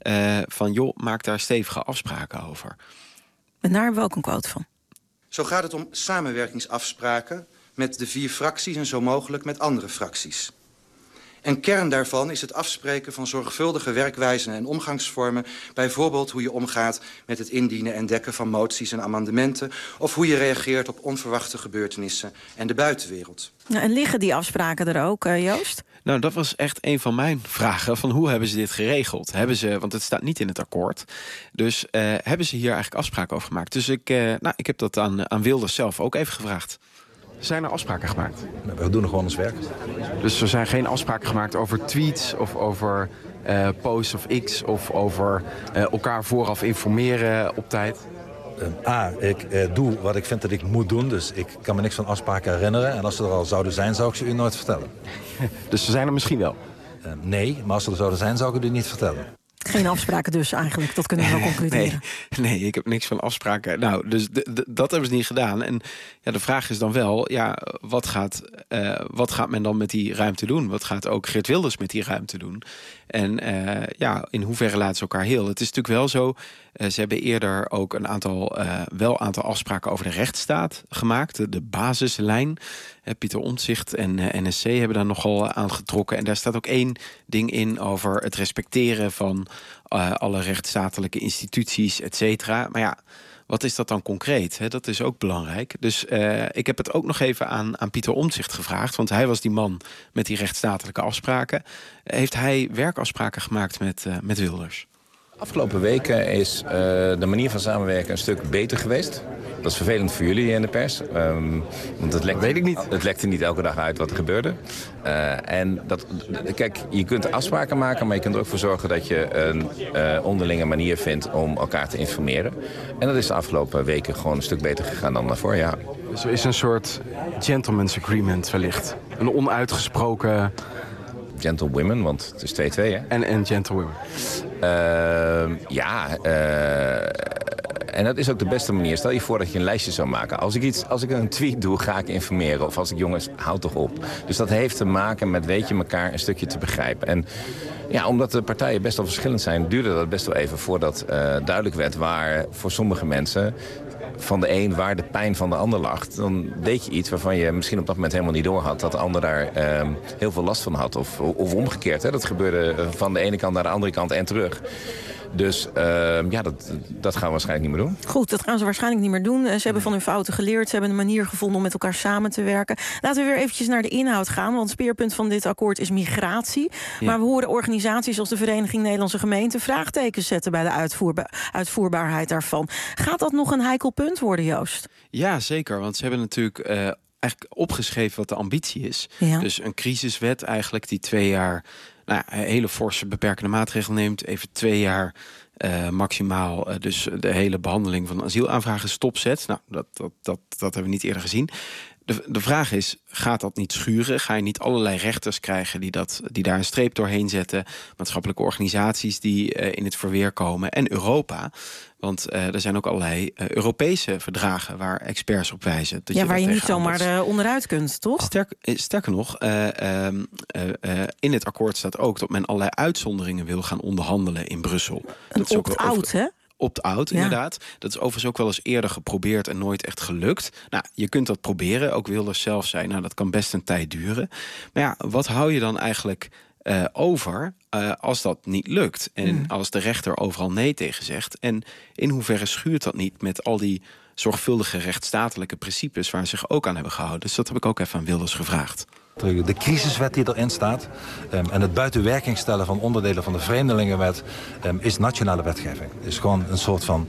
maak daar stevige afspraken over. En daar hebben we ook een quote van. Zo gaat het om samenwerkingsafspraken met de 4 fracties en zo mogelijk met andere fracties. En kern daarvan is het afspreken van zorgvuldige werkwijzen en omgangsvormen. Bijvoorbeeld hoe je omgaat met het indienen en dekken van moties en amendementen, of hoe je reageert op onverwachte gebeurtenissen en de buitenwereld. En liggen die afspraken er ook, Joost? Nou, dat was echt een van mijn vragen. Van hoe hebben ze dit geregeld? Want het staat niet in het akkoord. Dus hebben ze hier eigenlijk afspraken over gemaakt? Dus ik heb dat aan Wilders zelf ook even gevraagd. Zijn er afspraken gemaakt? We doen gewoon ons werk. Dus er zijn geen afspraken gemaakt over tweets of over posts of X of over elkaar vooraf informeren op tijd? Ik doe wat ik vind dat ik moet doen, dus ik kan me niks van afspraken herinneren. En als ze er al zouden zijn, zou ik ze u nooit vertellen. Dus ze zijn er misschien wel? Nee, maar als ze er zouden zijn, zou ik het u niet vertellen. Geen afspraken dus eigenlijk, dat kunnen we wel concluderen. Nee, ik heb niks van afspraken. Nou, dus dat hebben ze niet gedaan. En de vraag is dan wel, wat gaat men dan met die ruimte doen? Wat gaat ook Geert Wilders met die ruimte doen? En in hoeverre laten ze elkaar heel? Het is natuurlijk wel zo, ze hebben eerder ook een aantal afspraken over de rechtsstaat gemaakt. De basislijn. Pieter Omtzigt en NSC hebben daar nogal aan getrokken. En daar staat ook 1 ding in over het respecteren van alle rechtsstatelijke instituties, et cetera. Maar wat is dat dan concreet? Hè? Dat is ook belangrijk. Dus ik heb het ook nog even aan Pieter Omtzigt gevraagd, want hij was die man met die rechtsstatelijke afspraken. Heeft hij werkafspraken gemaakt met Wilders? Afgelopen weken is de manier van samenwerken een stuk beter geweest. Dat is vervelend voor jullie in de pers. Want het lekte, weet ik niet. Het lekte niet elke dag uit wat er gebeurde. Kijk, je kunt afspraken maken, maar je kunt er ook voor zorgen dat je een onderlinge manier vindt om elkaar te informeren. En dat is de afgelopen weken gewoon een stuk beter gegaan dan daarvoor, ja. Dus er is een soort gentleman's agreement wellicht. Een onuitgesproken... Gentlewomen, want het is 2-2, hè? En gentlewomen. En dat is ook de beste manier. Stel je voor dat je een lijstje zou maken. Als ik een tweet doe, ga ik informeren. Of als ik jongens, houd toch op. Dus dat heeft te maken met, weet je, elkaar een stukje te begrijpen. En ja, omdat de partijen best wel verschillend zijn, duurde dat best wel even voordat duidelijk werd waar voor sommige mensen van de een waar de pijn van de ander lag. Dan deed je iets waarvan je misschien op dat moment helemaal niet door had dat de ander daar heel veel last van had. Of omgekeerd. Hè? Dat gebeurde van de ene kant naar de andere kant en terug. Dus dat gaan we waarschijnlijk niet meer doen. Goed, dat gaan ze waarschijnlijk niet meer doen. Ze hebben van hun fouten geleerd. Ze hebben een manier gevonden om met elkaar samen te werken. Laten we weer eventjes naar de inhoud gaan. Want het speerpunt van dit akkoord is migratie. Ja. Maar we horen organisaties als de Vereniging Nederlandse Gemeenten vraagtekens zetten bij de uitvoerbaarheid daarvan. Gaat dat nog een heikel punt worden, Joost? Ja, zeker. Want ze hebben natuurlijk eigenlijk opgeschreven wat de ambitie is. Ja. Dus een crisiswet eigenlijk die 2 jaar... hele forse beperkende maatregelen neemt. Even 2 jaar maximaal dus de hele behandeling van asielaanvragen stopzet. Nou, dat hebben we niet eerder gezien. De vraag is, gaat dat niet schuren? Ga je niet allerlei rechters krijgen die daar een streep doorheen zetten? Maatschappelijke organisaties die in het verweer komen. En Europa. Want er zijn ook allerlei Europese verdragen waar experts op wijzen. Dat waar je niet zomaar onderuit kunt, toch? Sterker nog, in het akkoord staat ook dat men allerlei uitzonderingen wil gaan onderhandelen in Brussel. Een opt-out, hè? Opt-out, inderdaad. Dat is overigens ook wel eens eerder geprobeerd en nooit echt gelukt. Nou, je kunt dat proberen. Ook Wilders zelf zei, nou, dat kan best een tijd duren. Maar ja, wat hou je dan eigenlijk over als dat niet lukt? En als de rechter overal nee tegen zegt? En in hoeverre schuurt dat niet met al die zorgvuldige rechtsstatelijke principes waar ze zich ook aan hebben gehouden? Dus dat heb ik ook even aan Wilders gevraagd. De crisiswet die erin staat en het buitenwerking stellen van onderdelen van de vreemdelingenwet is nationale wetgeving. Het is gewoon een soort van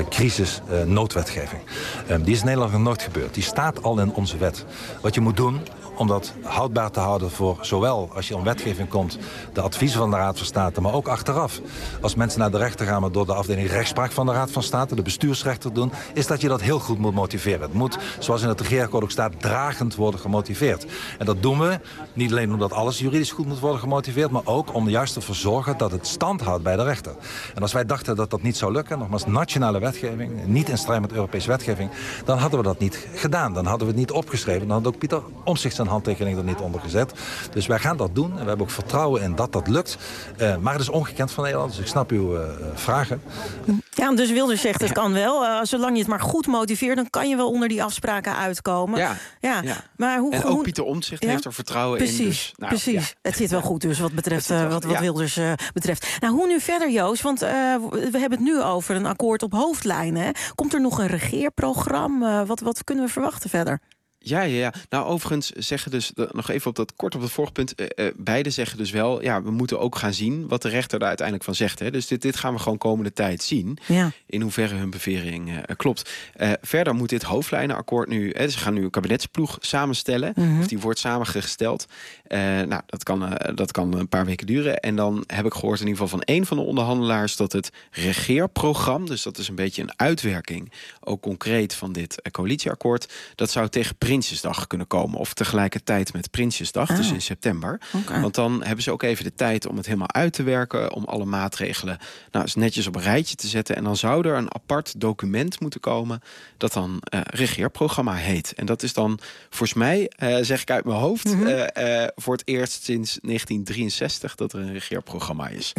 crisisnoodwetgeving. Die is in Nederland nog nooit gebeurd. Die staat al in onze wet. Wat je moet doen om dat houdbaar te houden voor zowel als je om wetgeving komt, de adviezen van de Raad van State, maar ook achteraf. Als mensen naar de rechter gaan, maar door de afdeling rechtspraak van de Raad van State, de bestuursrechter doen, is dat je dat heel goed moet motiveren. Het moet, zoals in het regeerakkoord ook staat, dragend worden gemotiveerd. En dat doen we niet alleen omdat alles juridisch goed moet worden gemotiveerd, maar ook om juist te verzorgen dat het stand houdt bij de rechter. En als wij dachten dat dat niet zou lukken, nogmaals nationale wetgeving, niet in strijd met Europese wetgeving, dan hadden we dat niet gedaan. Dan hadden we het niet opgeschreven. Dan had ook Pieter Omtzigt zijn handtekening er niet onder gezet. Dus wij gaan dat doen en we hebben ook vertrouwen in dat dat lukt. Maar het is ongekend van Nederland, dus ik snap uw vragen. Ja, dus Wilders zegt het kan wel. Zolang je het maar goed motiveert, dan kan je wel onder die afspraken uitkomen. Ja. Maar en ook Pieter Omtzigt heeft er vertrouwen in. Dus, precies. Het zit wel goed dus wat betreft wat Wilders betreft. Nou, hoe nu verder, Joost? Want we hebben het nu over een akkoord op hoofdlijnen. Hè? Komt er nog een regeerprogramma? Wat kunnen we verwachten verder? Ja. Nou, overigens zeggen dus, nog even kort op het vorige punt, beide zeggen dus wel, ja, we moeten ook gaan zien wat de rechter daar uiteindelijk van zegt. Hè. Dus dit gaan we gewoon komende tijd zien, in hoeverre hun bewering klopt. Verder moet dit hoofdlijnenakkoord nu, ze gaan nu een kabinetsploeg samenstellen, of die wordt samengesteld. Nou, dat kan een paar weken duren. En dan heb ik gehoord in ieder geval van één van de onderhandelaars dat het regeerprogramma, dus dat is een beetje een uitwerking, ook concreet van dit coalitieakkoord, dat zou tegen Prinsjesdag kunnen komen. Of tegelijkertijd met Prinsjesdag, dus in september. Okay. Want dan hebben ze ook even de tijd om het helemaal uit te werken, om alle maatregelen eens netjes op een rijtje te zetten. En dan zou er een apart document moeten komen dat dan regeerprogramma heet. En dat is dan, volgens mij, zeg ik uit mijn hoofd, voor het eerst sinds 1963 dat er een regeerprogramma is.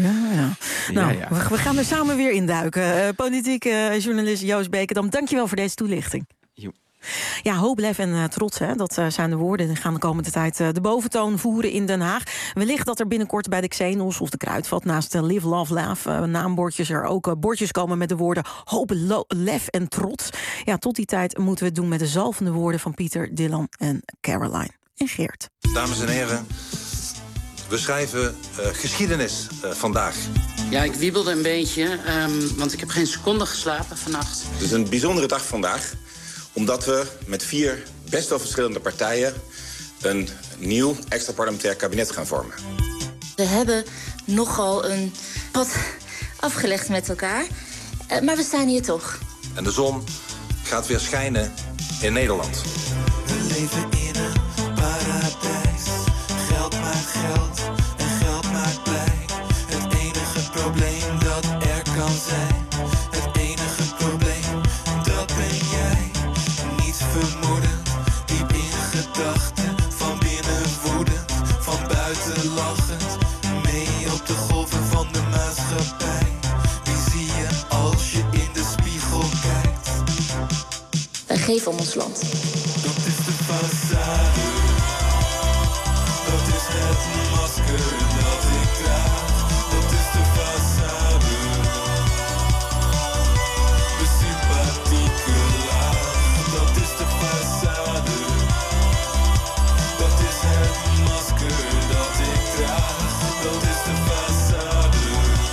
We gaan er samen weer induiken. Politieke journalist Joost Bekerdam, dankjewel voor deze toelichting. Ja, hoop, lef en trots, hè? Dat zijn de woorden. Die gaan de komende tijd de boventoon voeren in Den Haag. Wellicht dat er binnenkort bij de Xenos of de Kruidvat naast Live, Love, Laugh naambordjes er ook bordjes komen met de woorden hoop, lef en trots. Ja, tot die tijd moeten we het doen met de zalvende woorden van Pieter, Dylan en Caroline. En Geert. Dames en heren, we schrijven geschiedenis vandaag. Ja, ik wiebelde een beetje, want ik heb geen seconde geslapen vannacht. Het is een bijzondere dag vandaag, omdat we met 4 best wel verschillende partijen een nieuw extra parlementair kabinet gaan vormen. We hebben nogal een pad afgelegd met elkaar, maar we staan hier toch. En de zon gaat weer schijnen in Nederland. We leven in een paradijs. Geld maakt geld en geld maakt blij. Het enige probleem dat er kan zijn. Het enige probleem, dat ben jij. Niet vermoedend, diep in gedachten. Van binnen woedend, van buiten lachend. Mee op de golven van de maatschappij. Wie zie je als je in de spiegel kijkt? Wij geven om ons land. Dat is de façade. Dat is het masker dat ik draag. Dat is de façade. De sympathieke laag. Dat is de façade. Dat is het masker dat ik draag. Dat is de façade.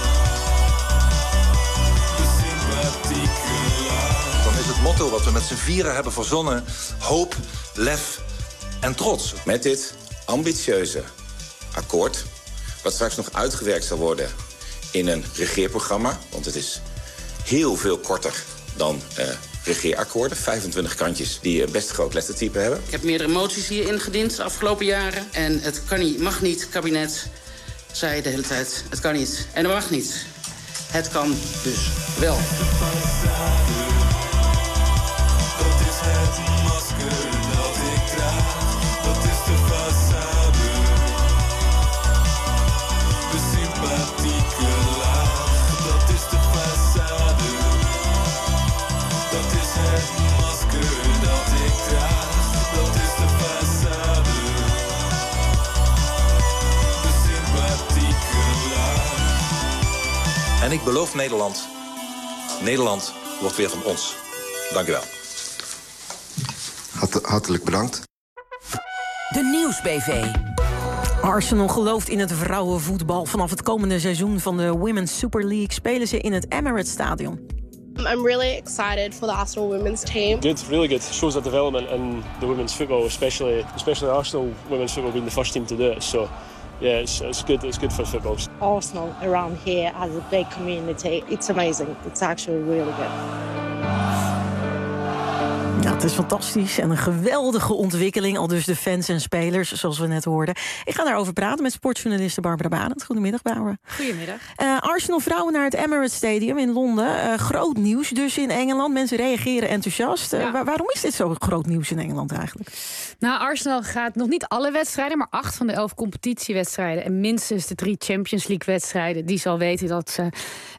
De sympathieke laag. Dan is het motto wat we met z'n vieren hebben verzonnen: hoop, lef en trots. Met dit ambitieuze akkoord, wat straks nog uitgewerkt zal worden in een regeerprogramma, want het is heel veel korter dan regeerakkoorden. 25 kantjes die een best groot lettertype hebben. Ik heb meerdere moties hier ingediend de afgelopen jaren. En het kan niet, mag niet, kabinet zei de hele tijd, het kan niet. En dat mag niet. Het kan dus wel. Dat is het masker dat ik draag. Dat is de façade. De sympathieke laag. Dat is de façade. Dat is het masker dat ik draag. Dat is de façade. De sympathieke laag. En ik beloof Nederland, Nederland wordt weer van ons. Dank u wel. Hartelijk bedankt. De Nieuwsbv. Arsenal gelooft in het vrouwenvoetbal. Vanaf het komende seizoen van de Women's Super League spelen ze in het Emirates Stadion. I'm really excited for the Arsenal women's team. Good, really good. Shows their development in the women's football, especially Arsenal women's football being the first team to do it. So, yeah, it's good. It's good for football. Arsenal around here has a big community. It's amazing. It's actually really good. Ja, het is fantastisch en een geweldige ontwikkeling. Al dus de fans en spelers, zoals we net hoorden. Ik ga daarover praten met sportjournaliste Barbara Barend. Goedemiddag, Barbara. Goedemiddag. Arsenal vrouwen naar het Emirates Stadium in Londen. Groot nieuws dus in Engeland. Mensen reageren enthousiast. Waarom is dit zo groot nieuws in Engeland eigenlijk? Nou, Arsenal gaat nog niet alle wedstrijden, maar 8 van de 11 competitiewedstrijden en minstens de 3 Champions League wedstrijden. Die zal weten dat ze,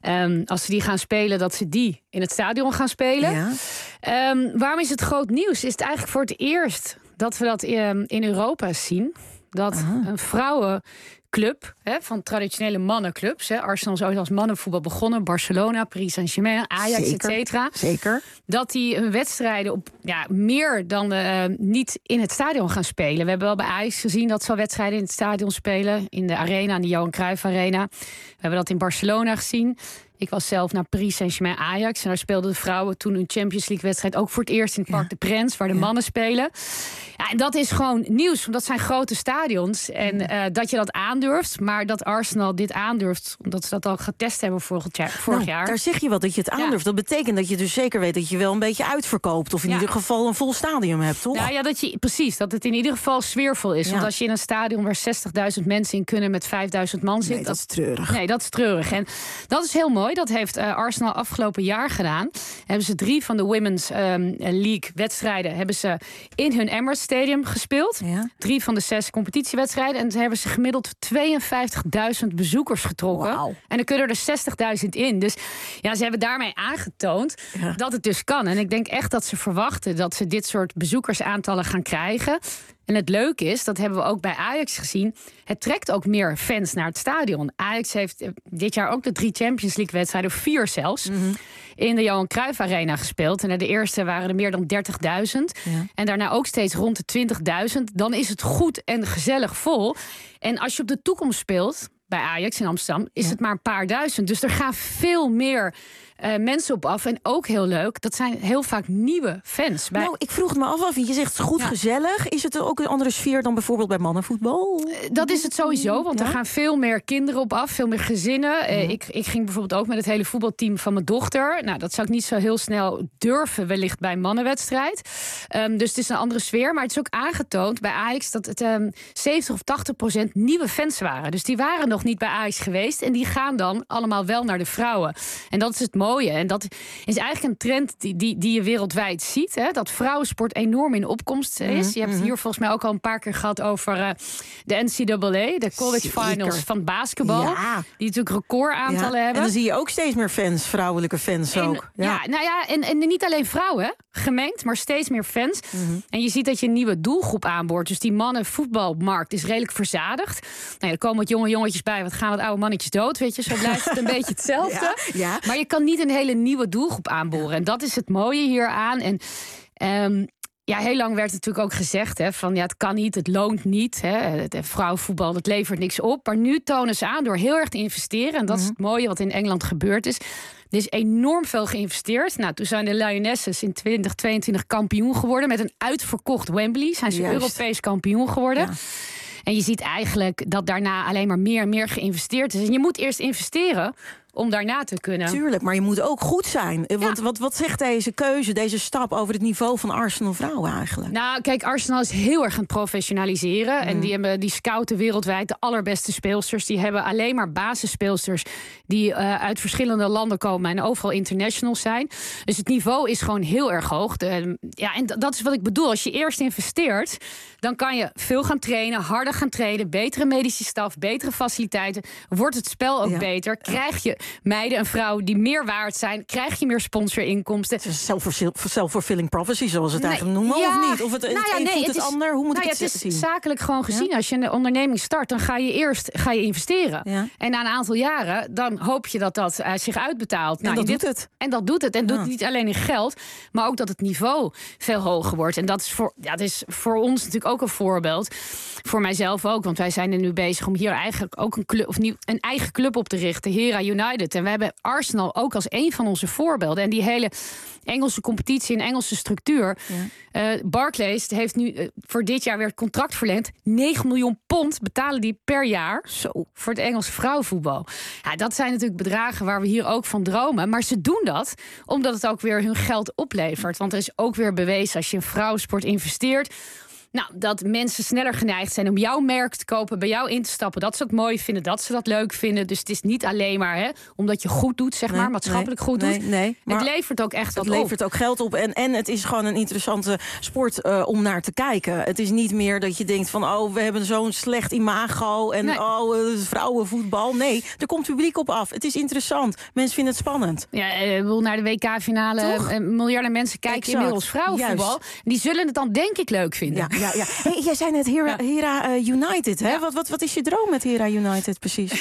als ze die gaan spelen, dat ze die in het stadion gaan spelen. Ja. Waarom is het groot nieuws? Is het eigenlijk voor het eerst dat we dat in Europa zien? Dat een vrouwenclub van traditionele mannenclubs. Arsenal is ooit als mannenvoetbal begonnen. Barcelona, Paris Saint-Germain, Ajax, et cetera. Zeker. Dat die hun wedstrijden op meer dan niet in het stadion gaan spelen. We hebben wel bij Ajax gezien dat ze al wedstrijden in het stadion spelen. In de arena, in de Johan Cruijff Arena. We hebben dat in Barcelona gezien. Ik was zelf naar Paris Saint-Germain Ajax. En daar speelden de vrouwen toen een Champions League wedstrijd ook voor het eerst in het Parc de Prins, waar de mannen spelen. Ja, en dat is gewoon nieuws, want dat zijn grote stadions. En dat je dat aandurft, maar dat Arsenal dit aandurft, omdat ze dat al getest hebben vorig jaar. Daar zeg je wat, dat je het aandurft. Dat betekent dat je dus zeker weet dat je wel een beetje uitverkoopt. Of in ieder geval een vol stadium hebt, toch? Nou ja, dat het in ieder geval sfeervol is. Want als je in een stadion waar 60.000 mensen in kunnen met 5.000 man zit. Nee, dat is treurig. Nee, dat is treurig. En dat is heel mooi. Dat heeft Arsenal afgelopen jaar gedaan. Hebben ze 3 van de Women's League wedstrijden hebben ze in hun Emirates Stadium gespeeld. 3 van de 6 competitiewedstrijden. En ze hebben ze gemiddeld 52.000 bezoekers getrokken. Wow. En er kunnen er 60.000 in. Dus ja, ze hebben daarmee aangetoond dat het dus kan. En ik denk echt dat ze verwachten dat ze dit soort bezoekersaantallen gaan krijgen. En het leuke is, dat hebben we ook bij Ajax gezien, het trekt ook meer fans naar het stadion. Ajax heeft dit jaar ook de 3 Champions League wedstrijden, 4 zelfs, in de Johan Cruijff Arena gespeeld. En de eerste waren er meer dan 30.000. En daarna ook steeds rond de 20.000. Dan is het goed en gezellig vol. En als je op de toekomst speelt, bij Ajax in Amsterdam is het maar een paar duizend. Dus er gaan veel meer mensen op af. En ook heel leuk, dat zijn heel vaak nieuwe fans. Nou, ik vroeg het me af, want je zegt goed gezellig. Is het ook een andere sfeer dan bijvoorbeeld bij mannenvoetbal? Dat is het sowieso, want er gaan veel meer kinderen op af, veel meer gezinnen. Ik ging bijvoorbeeld ook met het hele voetbalteam van mijn dochter. Nou, dat zou ik niet zo heel snel durven, wellicht bij een mannenwedstrijd. Dus het is een andere sfeer. Maar het is ook aangetoond bij Ajax dat het 70 of 80% nieuwe fans waren. Dus die waren nog niet bij Ajax geweest. En die gaan dan allemaal wel naar de vrouwen. En dat is het mooie. En dat is eigenlijk een trend die je wereldwijd ziet. Hè? Dat vrouwensport enorm in opkomst is. Je hebt het hier volgens mij ook al een paar keer gehad over de NCAA, de college finals van basketbal. Ja. Die natuurlijk recordaantallen hebben. En dan zie je ook steeds meer fans, vrouwelijke fans ook. En niet alleen vrouwen, hè? Gemengd, maar steeds meer fans. En je ziet dat je een nieuwe doelgroep aanboort. Dus die mannenvoetbalmarkt is redelijk verzadigd. Nou, er komen wat jonge jongetjes bij, wat gaan wat oude mannetjes dood, weet je. Zo blijft het een beetje hetzelfde. Ja. Maar je kan niet een hele nieuwe doelgroep aanboren. En dat is het mooie hieraan. En heel lang werd het natuurlijk ook gezegd, hè, van het kan niet, het loont niet. Hè, het vrouwenvoetbal, dat levert niks op. Maar nu tonen ze aan door heel erg te investeren. En dat is het mooie wat in Engeland gebeurd is. Er is enorm veel geïnvesteerd. Nou, toen zijn de Lionesses in 2022 kampioen geworden. Met een uitverkocht Wembley zijn ze Europees kampioen geworden. Ja. En je ziet eigenlijk dat daarna alleen maar meer en meer geïnvesteerd is. En je moet eerst investeren om daarna te kunnen. Tuurlijk, maar je moet ook goed zijn. Want wat zegt deze keuze, deze stap over het niveau van Arsenal vrouwen eigenlijk? Nou, kijk, Arsenal is heel erg aan het professionaliseren. En die scouten wereldwijd de allerbeste speelsters. Die hebben alleen maar basisspeelsters die uit verschillende landen komen en overal internationals zijn. Dus het niveau is gewoon heel erg hoog. En dat is wat ik bedoel. Als je eerst investeert, dan kan je veel gaan trainen, harder gaan trainen, betere medische staf, betere faciliteiten. Wordt het spel ook beter? Krijg je meiden en vrouwen die meer waard zijn, krijg je meer sponsorinkomsten. Het is self-fulfilling prophecy, zoals het eigenlijk noemen, of niet? Of het een voedt het ander? Hoe moet ik het zien? Het is zakelijk gewoon gezien. Als je een onderneming start, dan ga je eerst investeren. Ja. En na een aantal jaren, dan hoop je dat zich uitbetaalt. En dat doet het. En dat doet het. En doet niet alleen in geld, maar ook dat het niveau veel hoger wordt. En dat is voor ons natuurlijk ook een voorbeeld. Voor mijzelf ook, want wij zijn er nu bezig om hier eigenlijk ook een eigen club op te richten. Hera United. En we hebben Arsenal ook als een van onze voorbeelden. En die hele Engelse competitie en Engelse structuur. Barclays heeft nu voor dit jaar weer het contract verlengd. 9 miljoen pond betalen die per jaar voor het Engelse vrouwenvoetbal. Ja, dat zijn natuurlijk bedragen waar we hier ook van dromen. Maar ze doen dat omdat het ook weer hun geld oplevert. Want er is ook weer bewezen, als je in vrouwensport investeert, dat mensen sneller geneigd zijn om jouw merk te kopen, bij jou in te stappen, dat ze dat mooi vinden, dat ze dat leuk vinden. Dus het is niet alleen maar omdat je goed doet, zeg maar, maatschappelijk goed doet. Nee, het levert ook echt wat op. Het levert ook geld op. En het is gewoon een interessante sport om naar te kijken. Het is niet meer dat je denkt van, we hebben zo'n slecht imago en vrouwenvoetbal. Nee, er komt publiek op af. Het is interessant. Mensen vinden het spannend. Ja, naar de WK-finale. Miljarden mensen kijken inmiddels vrouwenvoetbal. Juist. Die zullen het dan denk ik leuk vinden. Ja. Hey, jij zei net Hera United, hè? Ja. Wat is je droom met Hera United precies?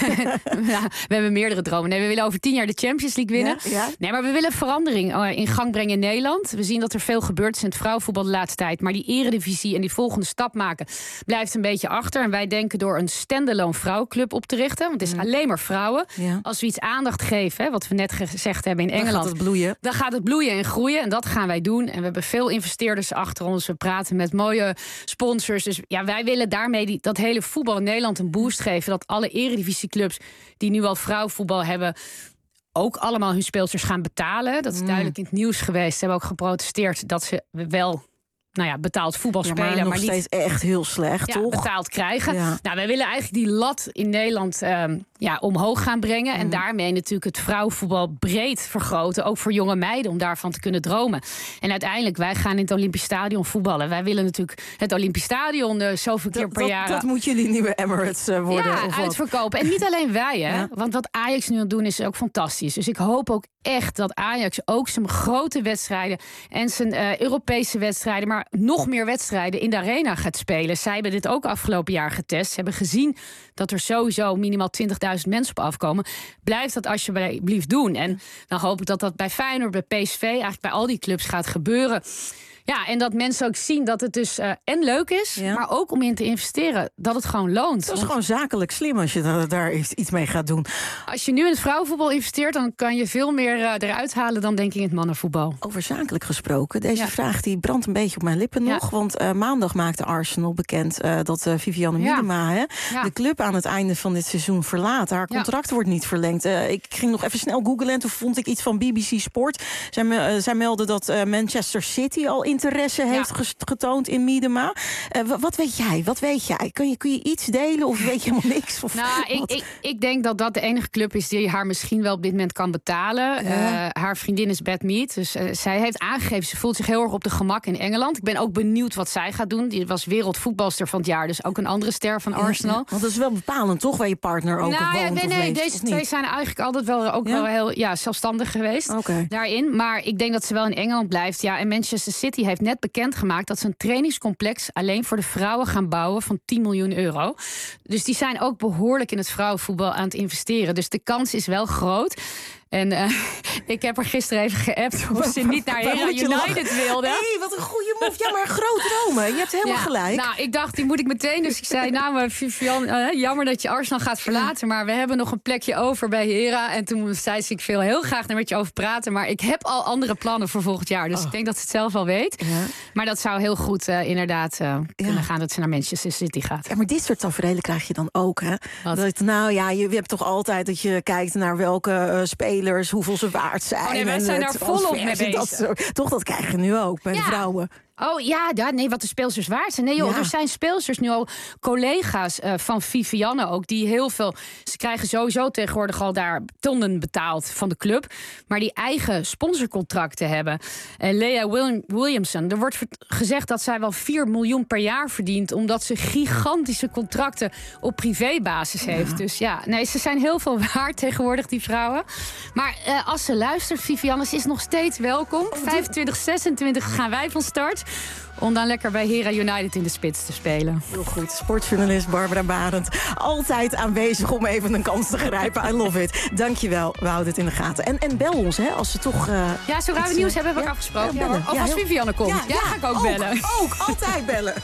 We hebben meerdere dromen. Nee, we willen over 10 jaar de Champions League winnen. Ja. Nee, maar we willen verandering in gang brengen in Nederland. We zien dat er veel gebeurd is in het vrouwenvoetbal de laatste tijd. Maar die eredivisie en die volgende stap maken blijft een beetje achter. En wij denken door een standalone vrouwenclub op te richten. Want het is alleen maar vrouwen. Ja. Als we iets aandacht geven, wat we net gezegd hebben in Engeland, dan gaat het bloeien. Dan gaat het bloeien en groeien. En dat gaan wij doen. En we hebben veel investeerders achter ons. We praten met mooie sponsors. Dus wij willen daarmee dat hele voetbal in Nederland een boost geven. Dat alle eredivisieclubs die nu al vrouwenvoetbal hebben ook allemaal hun speelsters gaan betalen. Dat is duidelijk in het nieuws geweest. Ze hebben ook geprotesteerd dat ze wel betaald voetbal spelen. Maar nog steeds echt heel slecht, toch? Betaald krijgen. Ja. Nou, wij willen eigenlijk die lat in Nederland omhoog gaan brengen. En daarmee natuurlijk het vrouwenvoetbal breed vergroten. Ook voor jonge meiden, om daarvan te kunnen dromen. En uiteindelijk, wij gaan in het Olympisch Stadion voetballen. Wij willen natuurlijk het Olympisch Stadion zoveel keer per jaar. Dat moet jullie nieuwe Emirates worden. Ja, uitverkopen. En niet alleen wij, hè. Ja. Want wat Ajax nu aan het doen is ook fantastisch. Dus ik hoop ook echt dat Ajax ook zijn grote wedstrijden en zijn Europese wedstrijden, maar nog meer wedstrijden in de arena gaat spelen. Zij hebben dit ook afgelopen jaar getest. Ze hebben gezien dat er sowieso minimaal 20.000 mensen op afkomen. Blijf dat alsjeblieft doen. En dan hoop ik dat bij Feyenoord, bij PSV, eigenlijk bij al die clubs gaat gebeuren. Ja, en dat mensen ook zien dat het dus en leuk is... maar ook om in te investeren, dat het gewoon loont. Dat is gewoon zakelijk slim als je daar iets mee gaat doen. Als je nu in het vrouwenvoetbal investeert... dan kan je veel meer eruit halen dan denk ik in het mannenvoetbal. Over zakelijk gesproken, deze vraag die brandt een beetje op mijn lippen nog. Want maandag maakte Arsenal bekend dat Vivianne Miedema... de club aan het einde van dit seizoen verlaat. Haar contract wordt niet verlengd. Ik ging nog even snel googlen en toen vond ik iets van BBC Sport. Zij meldde dat Manchester City al interesse heeft getoond in Miedema. Wat weet jij? Kun je iets delen of weet je helemaal niks? Of ik denk dat dat de enige club is die haar misschien wel op dit moment kan betalen. Haar vriendin is Beth Mead. Dus zij heeft aangegeven, ze voelt zich heel erg op de gemak in Engeland. Ik ben ook benieuwd wat zij gaat doen. Die was wereldvoetbalster van het jaar, dus ook een andere ster van Arsenal. Want dat is wel bepalend, toch? Waar je partner ook woont nee, deze twee zijn eigenlijk altijd wel heel zelfstandig geweest daarin. Maar ik denk dat ze wel in Engeland blijft. Ja, en Manchester City heeft net bekendgemaakt dat ze een trainingscomplex alleen voor de vrouwen gaan bouwen van 10 miljoen euro. Dus die zijn ook behoorlijk in het vrouwenvoetbal aan het investeren. Dus de kans is wel groot. En ik heb er gisteren even geappt of ze niet naar Hera United wilde. Hé, wat een goede move. Ja, maar groot dromen. Je hebt helemaal gelijk. Nou, ik dacht, die moet ik meteen. Dus ik zei, Vivian, jammer dat je Arsenal gaat verlaten. Maar we hebben nog een plekje over bij Hera. En toen zei ze, ik wil heel graag met je over praten. Maar ik heb al andere plannen voor volgend jaar. Dus ik denk dat ze het zelf al weet. Ja. Maar dat zou heel goed inderdaad kunnen gaan dat ze naar Manchester City gaat. Ja, maar dit soort taferelen krijg je dan ook, hè? Je hebt toch altijd dat je kijkt naar welke spelers, hoeveel ze waard zijn. Wij zijn daar volop mee bezig. Dat krijg je nu ook bij de vrouwen. Oh wat de speelsters waard zijn. Nee joh, er zijn speelsters nu al, collega's van Vivianne ook, die heel veel... Ze krijgen sowieso tegenwoordig al daar tonnen betaald van de club, maar die eigen sponsorcontracten hebben. Lea Williamson, er wordt gezegd dat zij wel 4 miljoen per jaar verdient, omdat ze gigantische contracten op privébasis heeft. Dus ze zijn heel veel waard tegenwoordig, die vrouwen. Maar als ze luistert, Vivianne, ze is nog steeds welkom. 25, 26 gaan wij van start. Om dan lekker bij Hera United in de spits te spelen. Heel goed. Sportjournalist Barbara Barend. Altijd aanwezig om even een kans te grijpen. I love it. Dankjewel. We houden het in de gaten. En bel ons, hè, als ze toch... zodra we nieuws hebben we afgesproken. Of als Vivianne komt. Ga ik ook bellen. Ook, altijd bellen.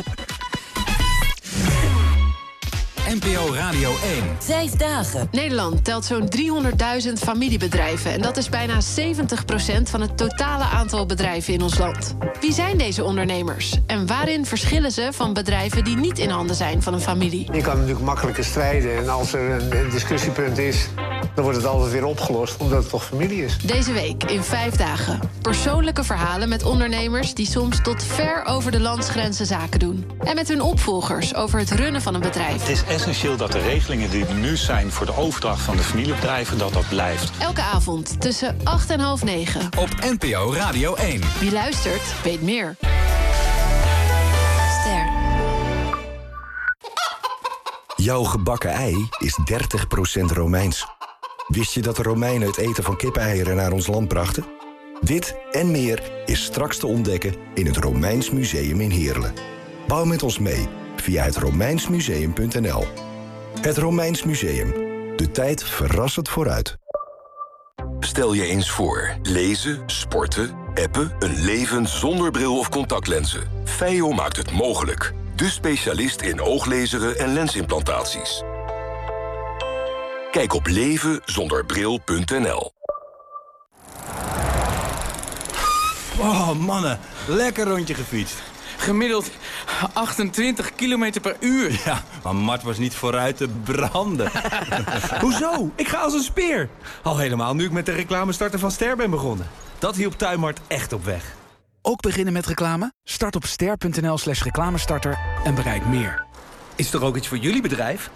NPO Radio 1. 5 dagen. Nederland telt zo'n 300.000 familiebedrijven. En dat is bijna 70% van het totale aantal bedrijven in ons land. Wie zijn deze ondernemers? En waarin verschillen ze van bedrijven die niet in handen zijn van een familie? Je kan natuurlijk makkelijker strijden. En als er een discussiepunt is, dan wordt het altijd weer opgelost, omdat het toch familie is. Deze week in 5 dagen. Persoonlijke verhalen met ondernemers die soms tot ver over de landsgrenzen zaken doen. En met hun opvolgers over het runnen van een bedrijf. Het is essentieel dat de regelingen die er nu zijn voor de overdracht van de familiebedrijven, dat blijft. Elke avond tussen 8 en half 9. Op NPO Radio 1. Wie luistert, weet meer. Ster. Jouw gebakken ei is 30% Romeins. Wist je dat de Romeinen het eten van kippeneieren naar ons land brachten? Dit en meer is straks te ontdekken in het Romeins Museum in Heerlen. Bouw met ons mee via het romeinsmuseum.nl. Het Romeins Museum. De tijd verrassend vooruit. Stel je eens voor. Lezen, sporten, appen, een leven zonder bril of contactlenzen. Feio maakt het mogelijk. De specialist in ooglezeren en lensimplantaties. Kijk op levenzonderbril.nl. Oh, mannen. Lekker rondje gefietst. Gemiddeld 28 kilometer per uur. Ja, maar Mart was niet vooruit te branden. Hoezo? Ik ga als een speer. Al helemaal nu ik met de reclamestarter van Ster ben begonnen. Dat hielp Tuinmart echt op weg. Ook beginnen met reclame? Start op ster.nl/reclamestarter en bereik meer. Is er ook iets voor jullie bedrijf?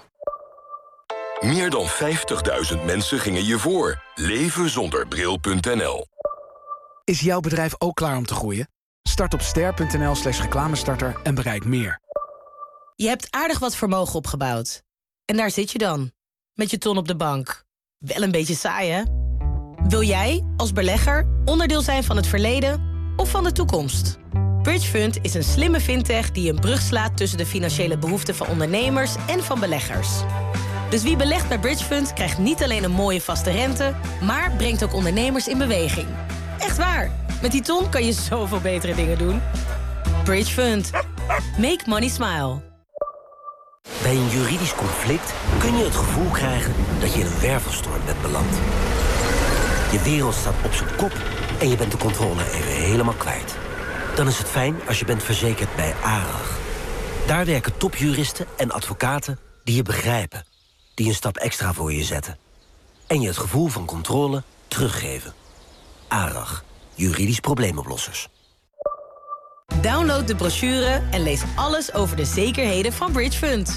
Meer dan 50.000 mensen gingen je voor. Levenzonderbril.nl. Is jouw bedrijf ook klaar om te groeien? Start op ster.nl/reclamestarter en bereik meer. Je hebt aardig wat vermogen opgebouwd. En daar zit je dan, met je ton op de bank. Wel een beetje saai, hè? Wil jij, als belegger, onderdeel zijn van het verleden of van de toekomst? Bridgefund is een slimme fintech die een brug slaat tussen de financiële behoeften van ondernemers en van beleggers. Dus wie belegt bij Bridgefund krijgt niet alleen een mooie vaste rente, maar brengt ook ondernemers in beweging. Echt waar. Met die ton kan je zoveel betere dingen doen. Bridge Fund. Make money smile. Bij een juridisch conflict kun je het gevoel krijgen dat je in een wervelstorm bent beland. Je wereld staat op zijn kop en je bent de controle even helemaal kwijt. Dan is het fijn als je bent verzekerd bij ARAG. Daar werken topjuristen en advocaten die je begrijpen. Die een stap extra voor je zetten. En je het gevoel van controle teruggeven. ARAG. Juridisch probleemoplossers. Download de brochure en lees alles over de zekerheden van Bridge Fund.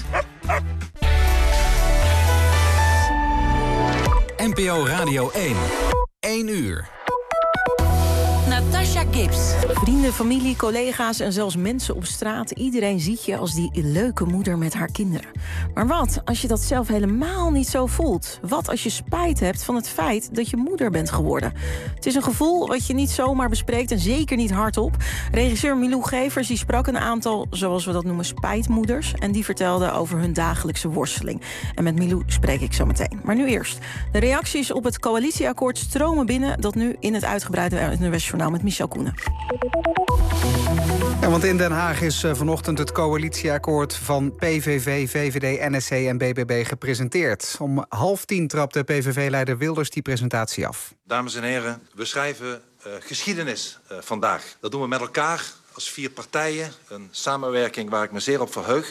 NPO Radio 1. 1 uur. Natasha Gibbs. Vrienden, familie, collega's en zelfs mensen op straat. Iedereen ziet je als die leuke moeder met haar kinderen. Maar wat als je dat zelf helemaal niet zo voelt? Wat als je spijt hebt van het feit dat je moeder bent geworden? Het is een gevoel wat je niet zomaar bespreekt en zeker niet hardop. Regisseur Milou Gevers die sprak een aantal, zoals we dat noemen, spijtmoeders. En die vertelden over hun dagelijkse worsteling. En met Milou spreek ik zo meteen. Maar nu eerst. De reacties op het coalitieakkoord stromen binnen. Dat nu in het uitgebreide NOS-journaal met Michel Koenen. Ja, want in Den Haag is vanochtend het coalitieakkoord van PVV, VVD, NSC en BBB gepresenteerd. Om 9:30 trapte PVV-leider Wilders die presentatie af. Dames en heren, we schrijven geschiedenis vandaag. Dat doen we met elkaar als 4 partijen. Een samenwerking waar ik me zeer op verheug.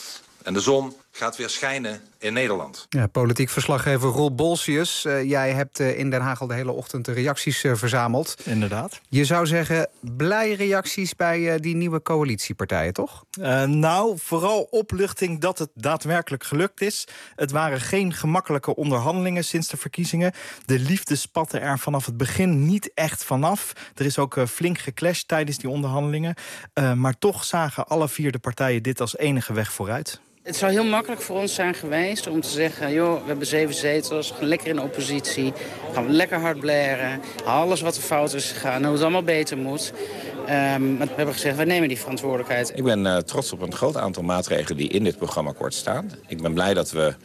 En de zon gaat weer schijnen in Nederland. Ja, politiek verslaggever Rob Bolsius. Jij hebt in Den Haag al de hele ochtend de reacties verzameld. Inderdaad. Je zou zeggen, blij reacties bij die nieuwe coalitiepartijen, toch? Nou, vooral opluchting dat het daadwerkelijk gelukt is. Het waren geen gemakkelijke onderhandelingen sinds de verkiezingen. De liefde spatte er vanaf het begin niet echt vanaf. Er is ook flink geclashed tijdens die onderhandelingen. Maar toch zagen alle 4 de partijen dit als enige weg vooruit. Het zou heel makkelijk voor ons zijn geweest om te zeggen, joh, we hebben 7 zetels, gaan lekker in de oppositie, gaan we lekker hard blaren, alles wat er fout is gegaan, hoe het allemaal beter moet. Maar we hebben gezegd, wij nemen die verantwoordelijkheid. Ik ben trots op een groot aantal maatregelen die in dit programmaakkoord staan. Ik ben blij dat we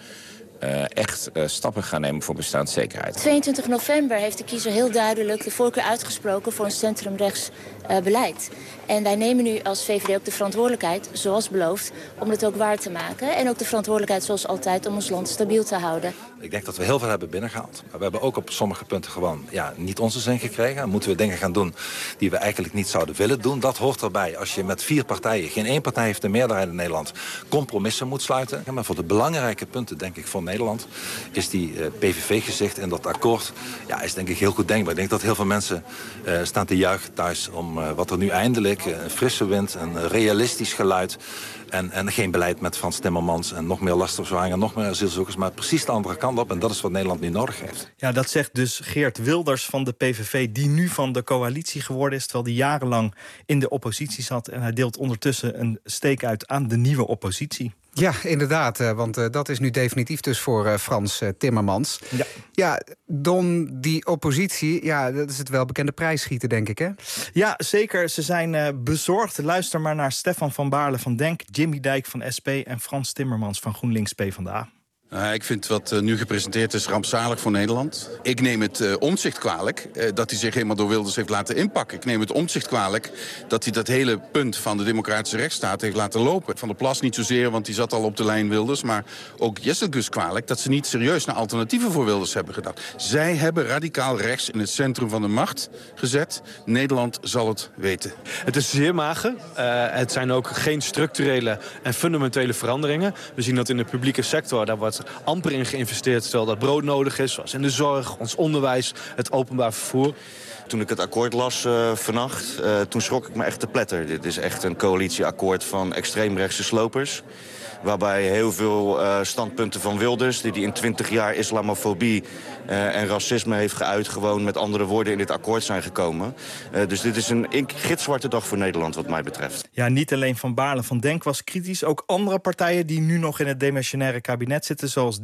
echt stappen gaan nemen voor bestaanszekerheid. 22 november heeft de kiezer heel duidelijk de voorkeur uitgesproken voor een centrumrechts beleid. En wij nemen nu als VVD ook de verantwoordelijkheid, zoals beloofd, om het ook waar te maken. En ook de verantwoordelijkheid, zoals altijd, om ons land stabiel te houden. Ik denk dat we heel veel hebben binnengehaald. Maar we hebben ook op sommige punten gewoon niet onze zin gekregen. Dan moeten we dingen gaan doen die we eigenlijk niet zouden willen doen. Dat hoort erbij. Als je met 4 partijen, geen 1 partij heeft de meerderheid in Nederland, compromissen moet sluiten. Maar voor de belangrijke punten, denk ik, voor Nederland, is die PVV-gezicht in dat akkoord, is denk ik heel goed denkbaar. Ik denk dat heel veel mensen staan te juichen thuis om wat er nu eindelijk, een frisse wind, een realistisch geluid en geen beleid met Frans Timmermans en nog meer lastigzwanger, nog meer asielzoekers, maar precies de andere kant op. En dat is wat Nederland nu nodig heeft. Ja, dat zegt dus Geert Wilders van de PVV, die nu van de coalitie geworden is, terwijl hij jarenlang in de oppositie zat. En hij deelt ondertussen een steek uit aan de nieuwe oppositie. Ja, inderdaad, want dat is nu definitief dus voor Frans Timmermans. Ja, Don, die oppositie, dat is het welbekende prijsschieten, denk ik, hè? Ja, zeker. Ze zijn bezorgd. Luister maar naar Stefan van Baarle van DENK, Jimmy Dijk van SP en Frans Timmermans van GroenLinks PvdA. Ik vind wat nu gepresenteerd is rampzalig voor Nederland. Ik neem het Omtzigt kwalijk dat hij zich helemaal door Wilders heeft laten inpakken. Ik neem het Omtzigt kwalijk dat hij dat hele punt van de democratische rechtsstaat heeft laten lopen. Van der Plas niet zozeer, want die zat al op de lijn Wilders. Maar ook Jesselgus kwalijk dat ze niet serieus naar alternatieven voor Wilders hebben gedacht. Zij hebben radicaal rechts in het centrum van de macht gezet. Nederland zal het weten. Het is zeer mager. Het zijn ook geen structurele en fundamentele veranderingen. We zien dat in de publieke sector, daar wordt amper in geïnvesteerd, terwijl dat brood nodig is, zoals in de zorg, ons onderwijs, het openbaar vervoer. Toen ik het akkoord las vannacht, toen schrok ik me echt te pletter. Dit is echt een coalitieakkoord van extreemrechtse slopers. Waarbij heel veel standpunten van Wilders, die in 20 jaar islamofobie en racisme heeft geuit, gewoon met andere woorden in dit akkoord zijn gekomen. Dus dit is een gitzwarte dag voor Nederland wat mij betreft. Ja, niet alleen Van Baarle van DENK was kritisch. Ook andere partijen die nu nog in het demissionaire kabinet zitten, zoals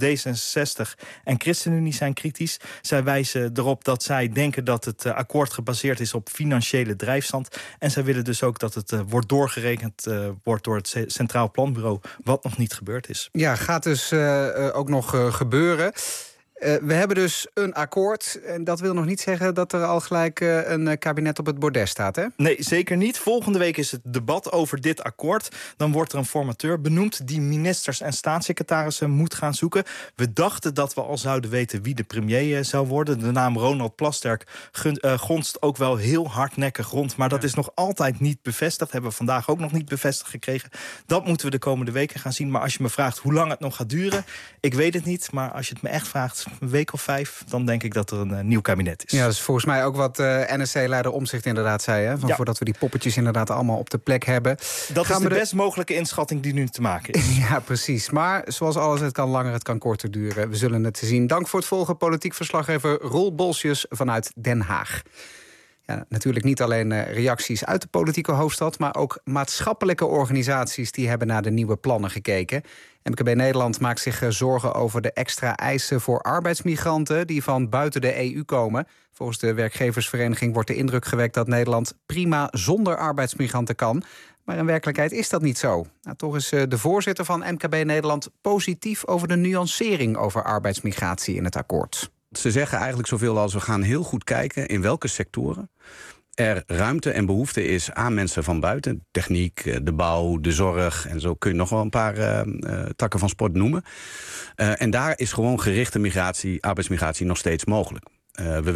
D66 en ChristenUnie, zijn kritisch. Zij wijzen erop dat zij denken dat het akkoord gebaseerd is op financiële drijfstand. En zij willen dus ook dat het wordt doorgerekend wordt door het Centraal Planbureau, wat nog niet gebeurd is. Ja, gaat dus ook nog gebeuren. We hebben dus een akkoord. En dat wil nog niet zeggen dat er al gelijk een kabinet op het bordes staat, hè? Nee, zeker niet. Volgende week is het debat over dit akkoord. Dan wordt er een formateur benoemd die ministers en staatssecretarissen moet gaan zoeken. We dachten dat we al zouden weten wie de premier zou worden. De naam Ronald Plasterk gonst ook wel heel hardnekkig rond. Maar dat is nog altijd niet bevestigd. Hebben we vandaag ook nog niet bevestigd gekregen. Dat moeten we de komende weken gaan zien. Maar als je me vraagt hoe lang het nog gaat duren, ik weet het niet. Maar als je het me echt vraagt, een week of 5, dan denk ik dat er een nieuw kabinet is. Ja, dat is volgens mij ook wat NSC-leider Omtzigt inderdaad zei. Hè? Voordat we die poppetjes inderdaad allemaal op de plek hebben. Dat is de best mogelijke inschatting die nu te maken is. Ja, precies. Maar zoals alles, het kan langer, het kan korter duren. We zullen het zien. Dank voor het volgen. Politiek verslaggever Roel Bolsjes vanuit Den Haag. Ja, natuurlijk niet alleen reacties uit de politieke hoofdstad, maar ook maatschappelijke organisaties die hebben naar de nieuwe plannen gekeken. MKB Nederland maakt zich zorgen over de extra eisen voor arbeidsmigranten die van buiten de EU komen. Volgens de werkgeversvereniging wordt de indruk gewekt dat Nederland prima zonder arbeidsmigranten kan. Maar in werkelijkheid is dat niet zo. Nou, toch is de voorzitter van MKB Nederland positief over de nuancering over arbeidsmigratie in het akkoord. Ze zeggen eigenlijk zoveel als: we gaan heel goed kijken in welke sectoren er ruimte en behoefte is aan mensen van buiten. Techniek, de bouw, de zorg en zo kun je nog wel een paar takken van sport noemen. En daar is gewoon gerichte migratie, arbeidsmigratie nog steeds mogelijk. We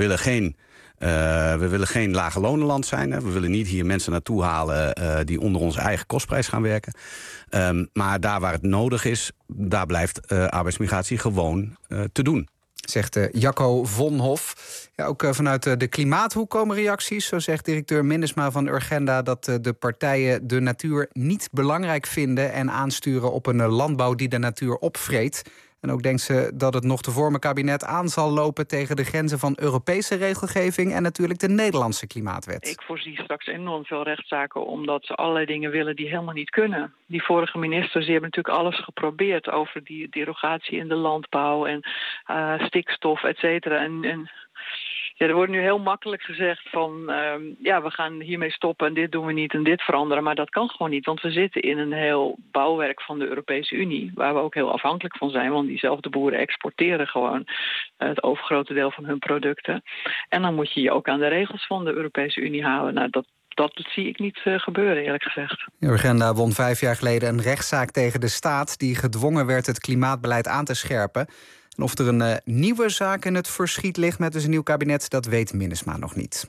willen geen lage lonenland zijn. Hè. We willen niet hier mensen naartoe halen die onder onze eigen kostprijs gaan werken. Maar daar waar het nodig is, daar blijft arbeidsmigratie gewoon te doen. Zegt Jacco Vonhof. Ja, ook vanuit de klimaathoek komen reacties. Zo zegt directeur Minnesma van Urgenda dat de partijen de natuur niet belangrijk vinden en aansturen op een landbouw die de natuur opvreet. En ook denkt ze dat het nog te vormen kabinet aan zal lopen tegen de grenzen van Europese regelgeving en natuurlijk de Nederlandse klimaatwet. Ik voorzie straks enorm veel rechtszaken omdat ze allerlei dingen willen die helemaal niet kunnen. Die vorige ministers die hebben natuurlijk alles geprobeerd over die derogatie in de landbouw en stikstof, et cetera. En ja, er wordt nu heel makkelijk gezegd van we gaan hiermee stoppen en dit doen we niet en dit veranderen. Maar dat kan gewoon niet, want we zitten in een heel bouwwerk van de Europese Unie, waar we ook heel afhankelijk van zijn, want diezelfde boeren exporteren gewoon het overgrote deel van hun producten. En dan moet je je ook aan de regels van de Europese Unie houden. Nou, dat zie ik niet gebeuren, eerlijk gezegd. Urgenda won 5 jaar geleden een rechtszaak tegen de staat die gedwongen werd het klimaatbeleid aan te scherpen. En of er een nieuwe zaak in het verschiet ligt met dus een nieuw kabinet, dat weet Minnesma nog niet.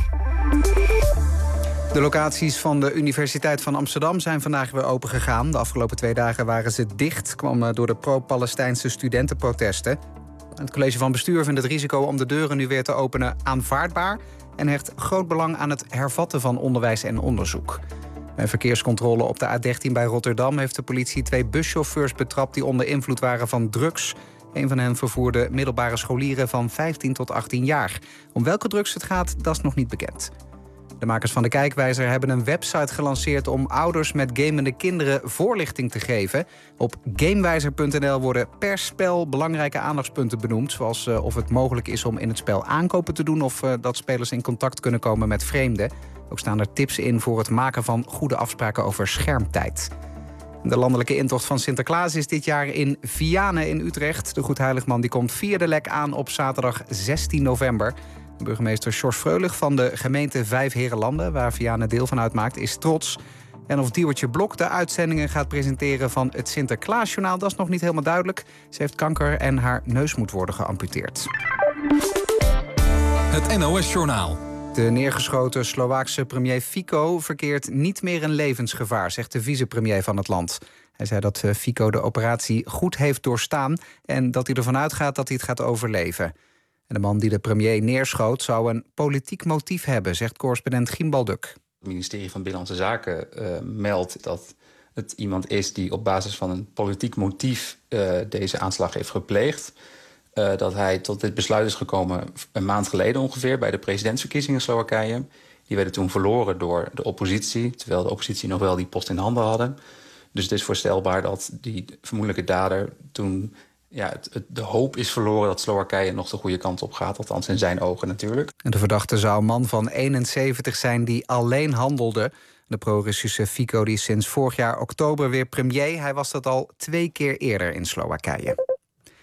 De locaties van de Universiteit van Amsterdam zijn vandaag weer open gegaan. De afgelopen 2 dagen waren ze dicht, kwam door de pro-Palestijnse studentenprotesten. Het college van bestuur vindt het risico om de deuren nu weer te openen aanvaardbaar en hecht groot belang aan het hervatten van onderwijs en onderzoek. Bij verkeerscontrole op de A13 bij Rotterdam heeft de politie 2 buschauffeurs betrapt die onder invloed waren van drugs. Een van hen vervoerde middelbare scholieren van 15 tot 18 jaar. Om welke drugs het gaat, dat is nog niet bekend. De makers van de Kijkwijzer hebben een website gelanceerd om ouders met gamende kinderen voorlichting te geven. Op gamewijzer.nl worden per spel belangrijke aandachtspunten benoemd, zoals of het mogelijk is om in het spel aankopen te doen of dat spelers in contact kunnen komen met vreemden. Ook staan er tips in voor het maken van goede afspraken over schermtijd. De landelijke intocht van Sinterklaas is dit jaar in Vianen in Utrecht. De Goedheiligman die komt via de Lek aan op zaterdag 16 november. Burgemeester Sjors Freulich van de gemeente Vijfheerenlanden, waar Vianen deel van uitmaakt, is trots. En of Diewertje Blok de uitzendingen gaat presenteren van het Sinterklaasjournaal, dat is nog niet helemaal duidelijk. Ze heeft kanker en haar neus moet worden geamputeerd. Het NOS-journaal. De neergeschoten Slovaakse premier Fico verkeert niet meer in levensgevaar, zegt de vicepremier van het land. Hij zei dat Fico de operatie goed heeft doorstaan en dat hij ervan uitgaat dat hij het gaat overleven. En de man die de premier neerschoot zou een politiek motief hebben, zegt correspondent Gimbal Duk. Het ministerie van Binnenlandse Zaken meldt dat het iemand is die op basis van een politiek motief deze aanslag heeft gepleegd. Dat hij tot dit besluit is gekomen een maand geleden ongeveer bij de presidentsverkiezingen in Slowakije. Die werden toen verloren door de oppositie, terwijl de oppositie nog wel die post in handen hadden. Dus het is voorstelbaar dat die vermoedelijke dader toen de hoop is verloren dat Slowakije nog de goede kant op gaat. Althans in zijn ogen natuurlijk. De verdachte zou een man van 71 zijn die alleen handelde. De pro-Russische Fico die is sinds vorig jaar oktober weer premier. Hij was dat al 2 keer eerder in Slowakije.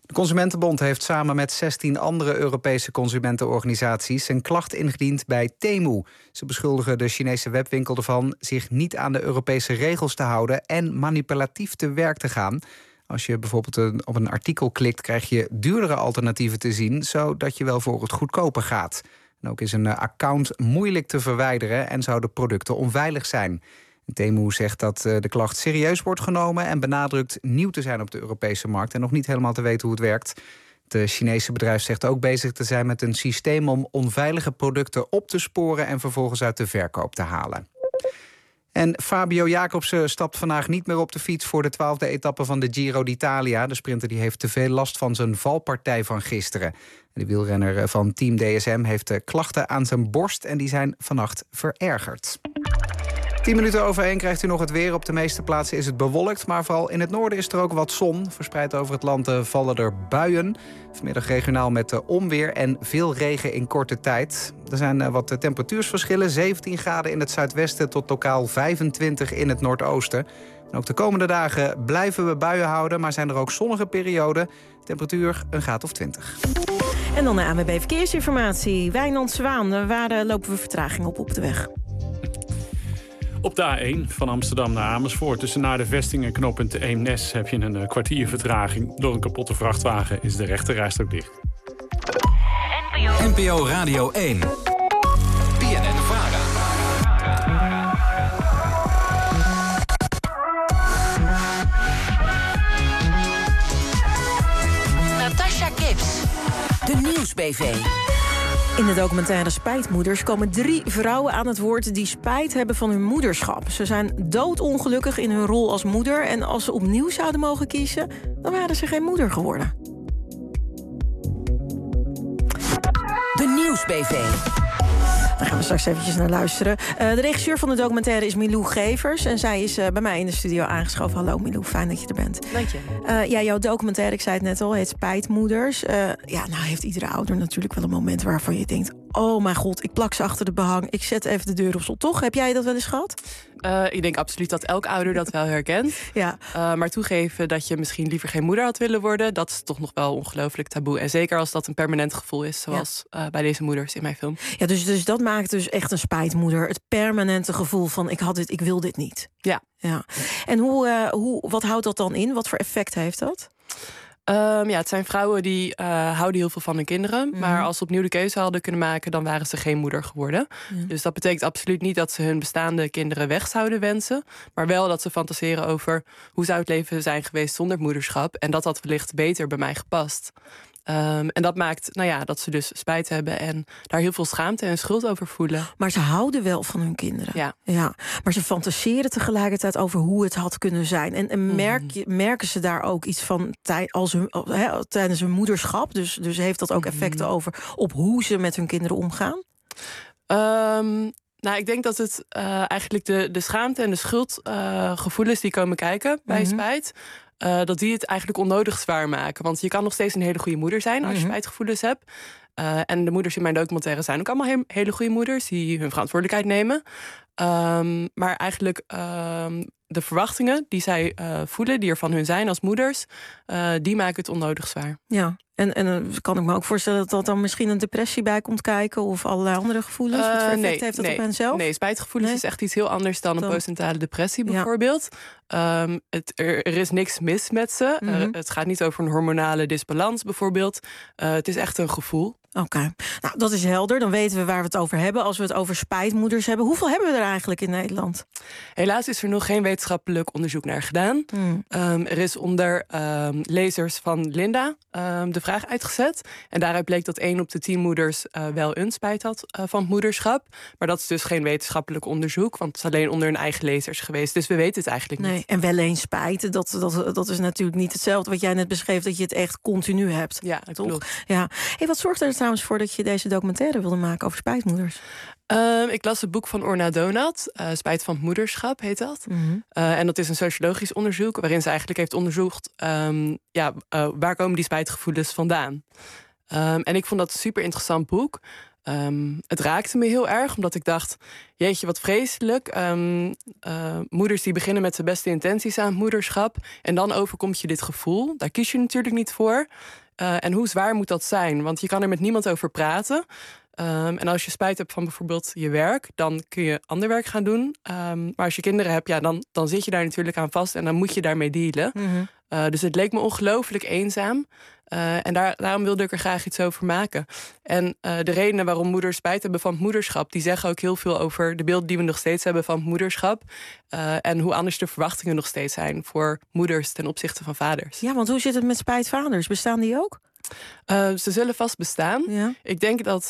De Consumentenbond heeft samen met 16 andere Europese consumentenorganisaties een klacht ingediend bij Temu. Ze beschuldigen de Chinese webwinkel ervan zich niet aan de Europese regels te houden en manipulatief te werk te gaan. Als je bijvoorbeeld op een artikel klikt, krijg je duurdere alternatieven te zien, zodat je wel voor het goedkoper gaat. En ook is een account moeilijk te verwijderen en zouden producten onveilig zijn. Temu zegt dat de klacht serieus wordt genomen en benadrukt nieuw te zijn op de Europese markt en nog niet helemaal te weten hoe het werkt. Het Chinese bedrijf zegt ook bezig te zijn met een systeem om onveilige producten op te sporen en vervolgens uit de verkoop te halen. En Fabio Jacobsen stapt vandaag niet meer op de fiets voor de 12e etappe van de Giro d'Italia. De sprinter die heeft te veel last van zijn valpartij van gisteren. De wielrenner van Team DSM heeft klachten aan zijn borst en die zijn vannacht verergerd. 10 minuten over 1 krijgt u nog het weer. Op de meeste plaatsen is het bewolkt, maar vooral in het noorden is er ook wat zon. Verspreid over het land vallen er buien. Vanmiddag regionaal met onweer en veel regen in korte tijd. Er zijn wat temperatuursverschillen. 17 graden in het zuidwesten tot lokaal 25 in het noordoosten. En ook de komende dagen blijven we buien houden, maar zijn er ook zonnige perioden. Temperatuur een graad of 20. En dan de ANWB Verkeersinformatie. Wijnand Zwaan, waar lopen we vertraging op de weg? Op de A1 van Amsterdam naar Amersfoort tussen naar de vesting en knooppunt Eemnes heb je een kwartier vertraging. Door een kapotte vrachtwagen is de rechterrijstrook dicht. NPO Radio 1. BNN-VARA. Natasha Gibbs. De Nieuwsbv. In de documentaire Spijtmoeders komen 3 vrouwen aan het woord die spijt hebben van hun moederschap. Ze zijn doodongelukkig in hun rol als moeder en als ze opnieuw zouden mogen kiezen, dan waren ze geen moeder geworden. De Nieuwsbv. Daar gaan we straks eventjes naar luisteren. De regisseur van de documentaire is Milou Gevers. En zij is bij mij in de studio aangeschoven. Hallo Milou, fijn dat je er bent. Dank je. Ja, jouw documentaire, ik zei het net al, heet Spijtmoeders. Nou heeft iedere ouder natuurlijk wel een moment waarvan je denkt, oh mijn god, ik plak ze achter de behang. Ik zet even de deur op slot. Toch? Heb jij dat wel eens gehad? Ik denk absoluut dat elk ouder dat wel herkent. Ja. Maar toegeven dat je misschien liever geen moeder had willen worden, dat is toch nog wel ongelooflijk taboe. En zeker als dat een permanent gevoel is, zoals bij deze moeders in mijn film. Ja, dus dat maakt dus echt een spijtmoeder. Het permanente gevoel van ik wil dit niet. Ja. En wat houdt dat dan in? Wat voor effect heeft dat? Het zijn vrouwen die houden heel veel van hun kinderen. Mm-hmm. Maar als ze opnieuw de keuze hadden kunnen maken, dan waren ze geen moeder geworden. Ja. Dus dat betekent absoluut niet dat ze hun bestaande kinderen weg zouden wensen. Maar wel dat ze fantaseren over hoe zou het leven zijn geweest zonder moederschap. En dat had wellicht beter bij mij gepast. En dat maakt dat ze dus spijt hebben en daar heel veel schaamte en schuld over voelen. Maar ze houden wel van hun kinderen. Ja. Maar ze fantaseren tegelijkertijd over hoe het had kunnen zijn. En merken ze daar ook iets van tijdens hun moederschap? Dus heeft dat ook effecten op hoe ze met hun kinderen omgaan? Ik denk dat het eigenlijk de schaamte en de schuldgevoelens die komen kijken bij spijt, dat die het eigenlijk onnodig zwaar maken. Want je kan nog steeds een hele goede moeder zijn als je spijtgevoelens hebt. En de moeders in mijn documentaire zijn ook allemaal hele goede moeders die hun verantwoordelijkheid nemen. Maar eigenlijk de verwachtingen die zij voelen, die er van hun zijn als moeders, die maken het onnodig zwaar. Ja, en kan ik me ook voorstellen dat dan misschien een depressie bij komt kijken of allerlei andere gevoelens? Wat voor effect heeft dat op hen zelf? Nee, spijtgevoelens is echt iets heel anders dan een postnatale depressie bijvoorbeeld. Er is niks mis met ze. Het gaat niet over een hormonale disbalans bijvoorbeeld. Het is echt een gevoel. Oké. Nou, dat is helder. Dan weten we waar we het over hebben als we het over spijtmoeders hebben. Hoeveel hebben we er eigenlijk in Nederland? Helaas is er nog geen wetenschappelijk onderzoek naar gedaan. Er is onder lezers van Linda de vraag uitgezet. En daaruit bleek dat 1 op de 10 moeders wel een spijt had van het moederschap. Maar dat is dus geen wetenschappelijk onderzoek, want het is alleen onder hun eigen lezers geweest. Dus we weten het eigenlijk niet. Nee, en wel eens spijt, dat is natuurlijk niet hetzelfde wat jij net beschreef, dat je het echt continu hebt. Ja, dat klopt. Ja. Hey, wat zorgt er trouwens voor dat je deze documentaire wilde maken over spijtmoeders? Ik las het boek van Orna Donat, Spijt van het moederschap heet dat. En dat is een sociologisch onderzoek waarin ze eigenlijk heeft onderzocht waar komen die spijtgevoelens vandaan. En ik vond dat een super interessant boek. Het raakte me heel erg, omdat ik dacht, jeetje, wat vreselijk. Moeders die beginnen met de beste intenties aan het moederschap. En dan overkomt je dit gevoel. Daar kies je natuurlijk niet voor. En hoe zwaar moet dat zijn? Want je kan er met niemand over praten. En als je spijt hebt van bijvoorbeeld je werk, dan kun je ander werk gaan doen. Maar als je kinderen hebt, dan zit je daar natuurlijk aan vast en dan moet je daarmee dealen. Mm-hmm. Dus het leek me ongelooflijk eenzaam. En daarom wilde ik er graag iets over maken. En de redenen waarom moeders spijt hebben van het moederschap, die zeggen ook heel veel over de beelden die we nog steeds hebben van het moederschap. En hoe anders de verwachtingen nog steeds zijn voor moeders ten opzichte van vaders. Ja, want hoe zit het met spijtvaders? Bestaan die ook? Ze zullen vast bestaan. Ja. Ik denk dat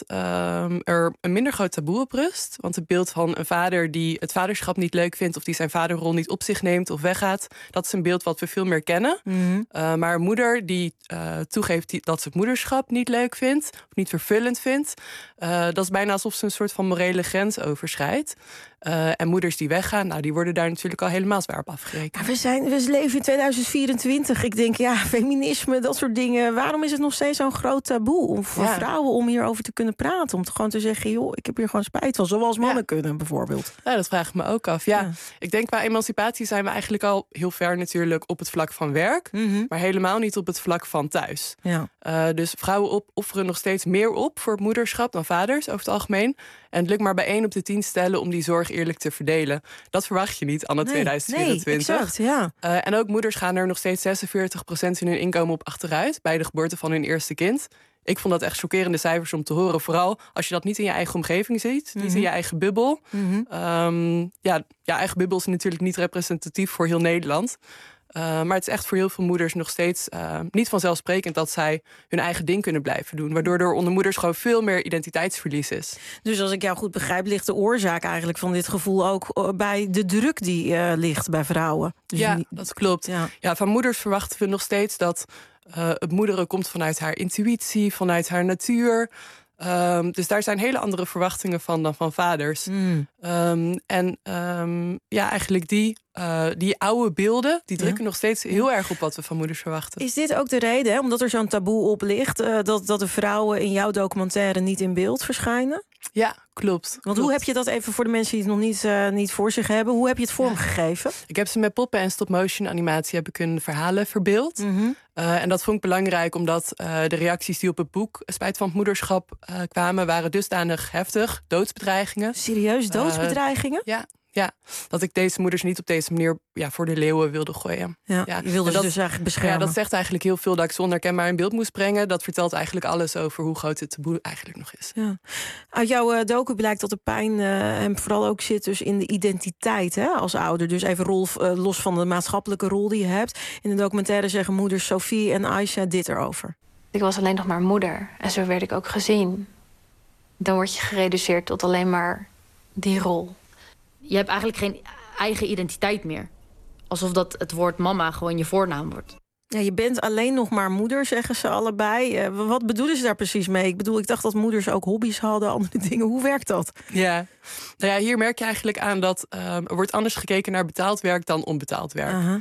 er een minder groot taboe op rust. Want het beeld van een vader die het vaderschap niet leuk vindt, of die zijn vaderrol niet op zich neemt of weggaat, dat is een beeld wat we veel meer kennen. Mm-hmm. Maar een moeder die toegeeft dat ze het moederschap niet leuk vindt, of niet vervullend vindt, dat is bijna alsof ze een soort van morele grens overschrijdt. En moeders die weggaan, die worden daar natuurlijk al helemaal zwaar op afgerekend. Maar we leven in 2024. Ik denk, feminisme, dat soort dingen. Waarom is het nog steeds zo'n groot taboe voor vrouwen om hierover te kunnen praten? Om gewoon te zeggen, joh, ik heb hier gewoon spijt van. Zoals mannen kunnen, bijvoorbeeld. Ja, dat vraag ik me ook af. Ja. Ik denk, qua emancipatie zijn we eigenlijk al heel ver natuurlijk op het vlak van werk. Mm-hmm. Maar helemaal niet op het vlak van thuis. Ja. Dus vrouwen offeren nog steeds meer op voor het moederschap dan vaders, over het algemeen. En het lukt maar bij 1 op de 10 stellen om die zorg eerlijk te verdelen. Dat verwacht je niet, anno 2024. Nee, exact, ja. En ook moeders gaan er nog steeds 46% in hun inkomen op achteruit bij de geboorte van hun eerste kind. Ik vond dat echt chockerende cijfers om te horen. Vooral als je dat niet in je eigen omgeving ziet. Mm-hmm. Niet in je eigen bubbel. Mm-hmm. Je eigen bubbel is natuurlijk niet representatief voor heel Nederland. Maar het is echt voor heel veel moeders nog steeds niet vanzelfsprekend dat zij hun eigen ding kunnen blijven doen. Waardoor er onder moeders gewoon veel meer identiteitsverlies is. Dus als ik jou goed begrijp, ligt de oorzaak eigenlijk van dit gevoel ook bij de druk die ligt bij vrouwen. Dus ja, dat klopt. Ja, van moeders verwachten we nog steeds dat het moederen komt vanuit haar intuïtie, vanuit haar natuur. Dus daar zijn hele andere verwachtingen van dan van vaders. Eigenlijk die oude beelden, die drukken nog steeds heel erg op wat we van moeders verwachten. Is dit ook de reden, omdat er zo'n taboe op ligt, dat de vrouwen in jouw documentaire niet in beeld verschijnen? Ja, klopt. Want hoe heb je dat, even voor de mensen die het nog niet voor zich hebben, hoe heb je het vormgegeven? Ik heb ze met poppen en stop-motion animatie heb ik hun verhalen verbeeld. Mm-hmm. En dat vond ik belangrijk omdat de reacties die op het boek Spijt van het moederschap kwamen, waren dusdanig heftig. Doodsbedreigingen. Serieus, doodsbedreigingen? Ja, dat ik deze moeders niet op deze manier voor de leeuwen wilde gooien. Ja, je wilde ze dus eigenlijk beschermen. Ja, dat zegt eigenlijk heel veel dat ik ze onherkenbaar in beeld moest brengen. Dat vertelt eigenlijk alles over hoe groot het taboe eigenlijk nog is. Ja. Uit jouw docu blijkt dat de pijn hem vooral ook zit dus in de identiteit als ouder. Dus even los van de maatschappelijke rol die je hebt. In de documentaire zeggen moeders Sophie en Aisha dit erover. Ik was alleen nog maar moeder. En zo werd ik ook gezien. Dan word je gereduceerd tot alleen maar die rol. Je hebt eigenlijk geen eigen identiteit meer. Alsof dat het woord mama gewoon je voornaam wordt. Ja, je bent alleen nog maar moeder, zeggen ze allebei. Wat bedoelen ze daar precies mee? Ik dacht dat moeders ook hobby's hadden, andere dingen. Hoe werkt dat? Ja, hier merk je eigenlijk aan dat er wordt anders gekeken naar betaald werk dan onbetaald werk.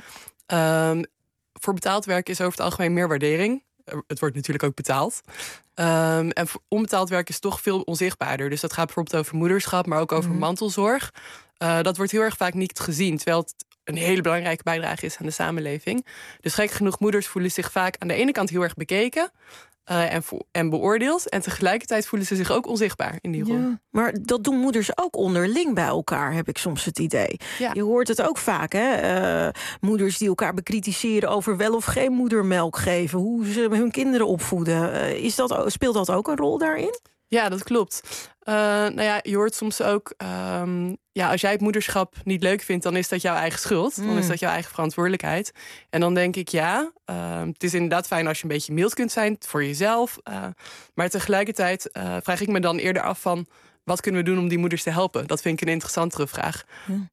Voor betaald werk is over het algemeen meer waardering. Het wordt natuurlijk ook betaald. En voor onbetaald werk is toch veel onzichtbaarder. Dus dat gaat bijvoorbeeld over moederschap, maar ook over mantelzorg. Dat wordt heel erg vaak niet gezien, terwijl het een hele belangrijke bijdrage is aan de samenleving. Dus gek genoeg, moeders voelen zich vaak aan de ene kant heel erg bekeken en beoordeeld. En tegelijkertijd voelen ze zich ook onzichtbaar in die rol. Ja, maar dat doen moeders ook onderling bij elkaar, heb ik soms het idee. Ja. Je hoort het ook vaak, hè? Moeders die elkaar bekritiseren over wel of geen moedermelk geven. Hoe ze hun kinderen opvoeden. Speelt dat ook een rol daarin? Ja, dat klopt. Je hoort soms ook, als jij het moederschap niet leuk vindt, dan is dat jouw eigen schuld. Dan is dat jouw eigen verantwoordelijkheid. En dan denk ik, het is inderdaad fijn als je een beetje mild kunt zijn voor jezelf. Maar tegelijkertijd vraag ik me dan eerder af van, wat kunnen we doen om die moeders te helpen? Dat vind ik een interessantere vraag.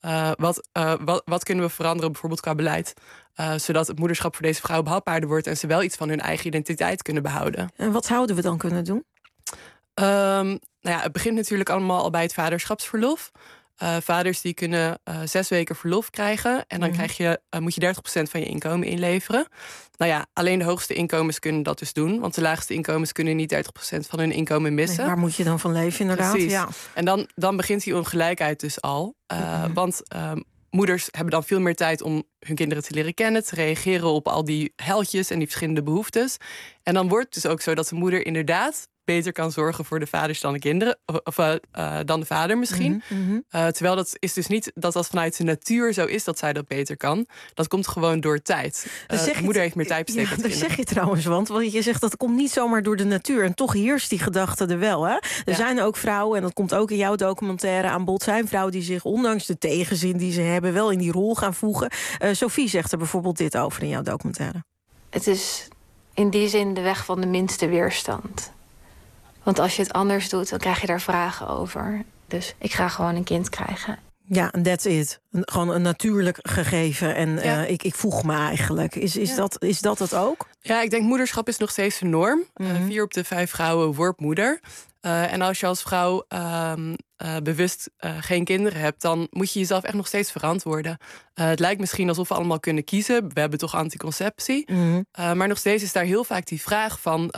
Wat kunnen we veranderen, bijvoorbeeld qua beleid? Zodat het moederschap voor deze vrouwen behapbaarder wordt en ze wel iets van hun eigen identiteit kunnen behouden. En wat zouden we dan kunnen doen? Het begint natuurlijk allemaal al bij het vaderschapsverlof. Vaders die kunnen 6 weken verlof krijgen. En dan moet je 30% van je inkomen inleveren. Nou ja, alleen de hoogste inkomens kunnen dat dus doen. Want de laagste inkomens kunnen niet 30% van hun inkomen missen. Nee, waar moet je dan van leven, inderdaad? Precies. Ja. En dan begint die ongelijkheid dus al. Want moeders hebben dan veel meer tijd om hun kinderen te leren kennen, te reageren op al die heldjes en die verschillende behoeftes. En dan wordt het dus ook zo dat de moeder inderdaad beter kan zorgen voor de vaders dan de kinderen, of dan de vader misschien. Terwijl dat is dus niet dat vanuit de natuur zo is dat zij dat beter kan. Dat komt gewoon door tijd. De moeder heeft meer tijd besteed met de kinderen. Dat zeg je trouwens, want je zegt dat komt niet zomaar door de natuur. En toch heerst die gedachte er wel. Hè? Er zijn ook vrouwen, en dat komt ook in jouw documentaire aan bod, zijn vrouwen die zich ondanks de tegenzin die ze hebben wel in die rol gaan voegen. Sophie zegt er bijvoorbeeld dit over in jouw documentaire. Het is in die zin de weg van de minste weerstand. Want als je het anders doet, dan krijg je daar vragen over. Dus ik ga gewoon een kind krijgen. Ja, en that's it. Gewoon een natuurlijk gegeven. En ik voeg me eigenlijk. Is dat het ook? Ja, ik denk moederschap is nog steeds een norm. 4 op de 5 vrouwen wordt moeder. En als je als vrouw bewust geen kinderen hebt, dan moet je jezelf echt nog steeds verantwoorden. Het lijkt misschien alsof we allemaal kunnen kiezen. We hebben toch anticonceptie. Maar nog steeds is daar heel vaak die vraag van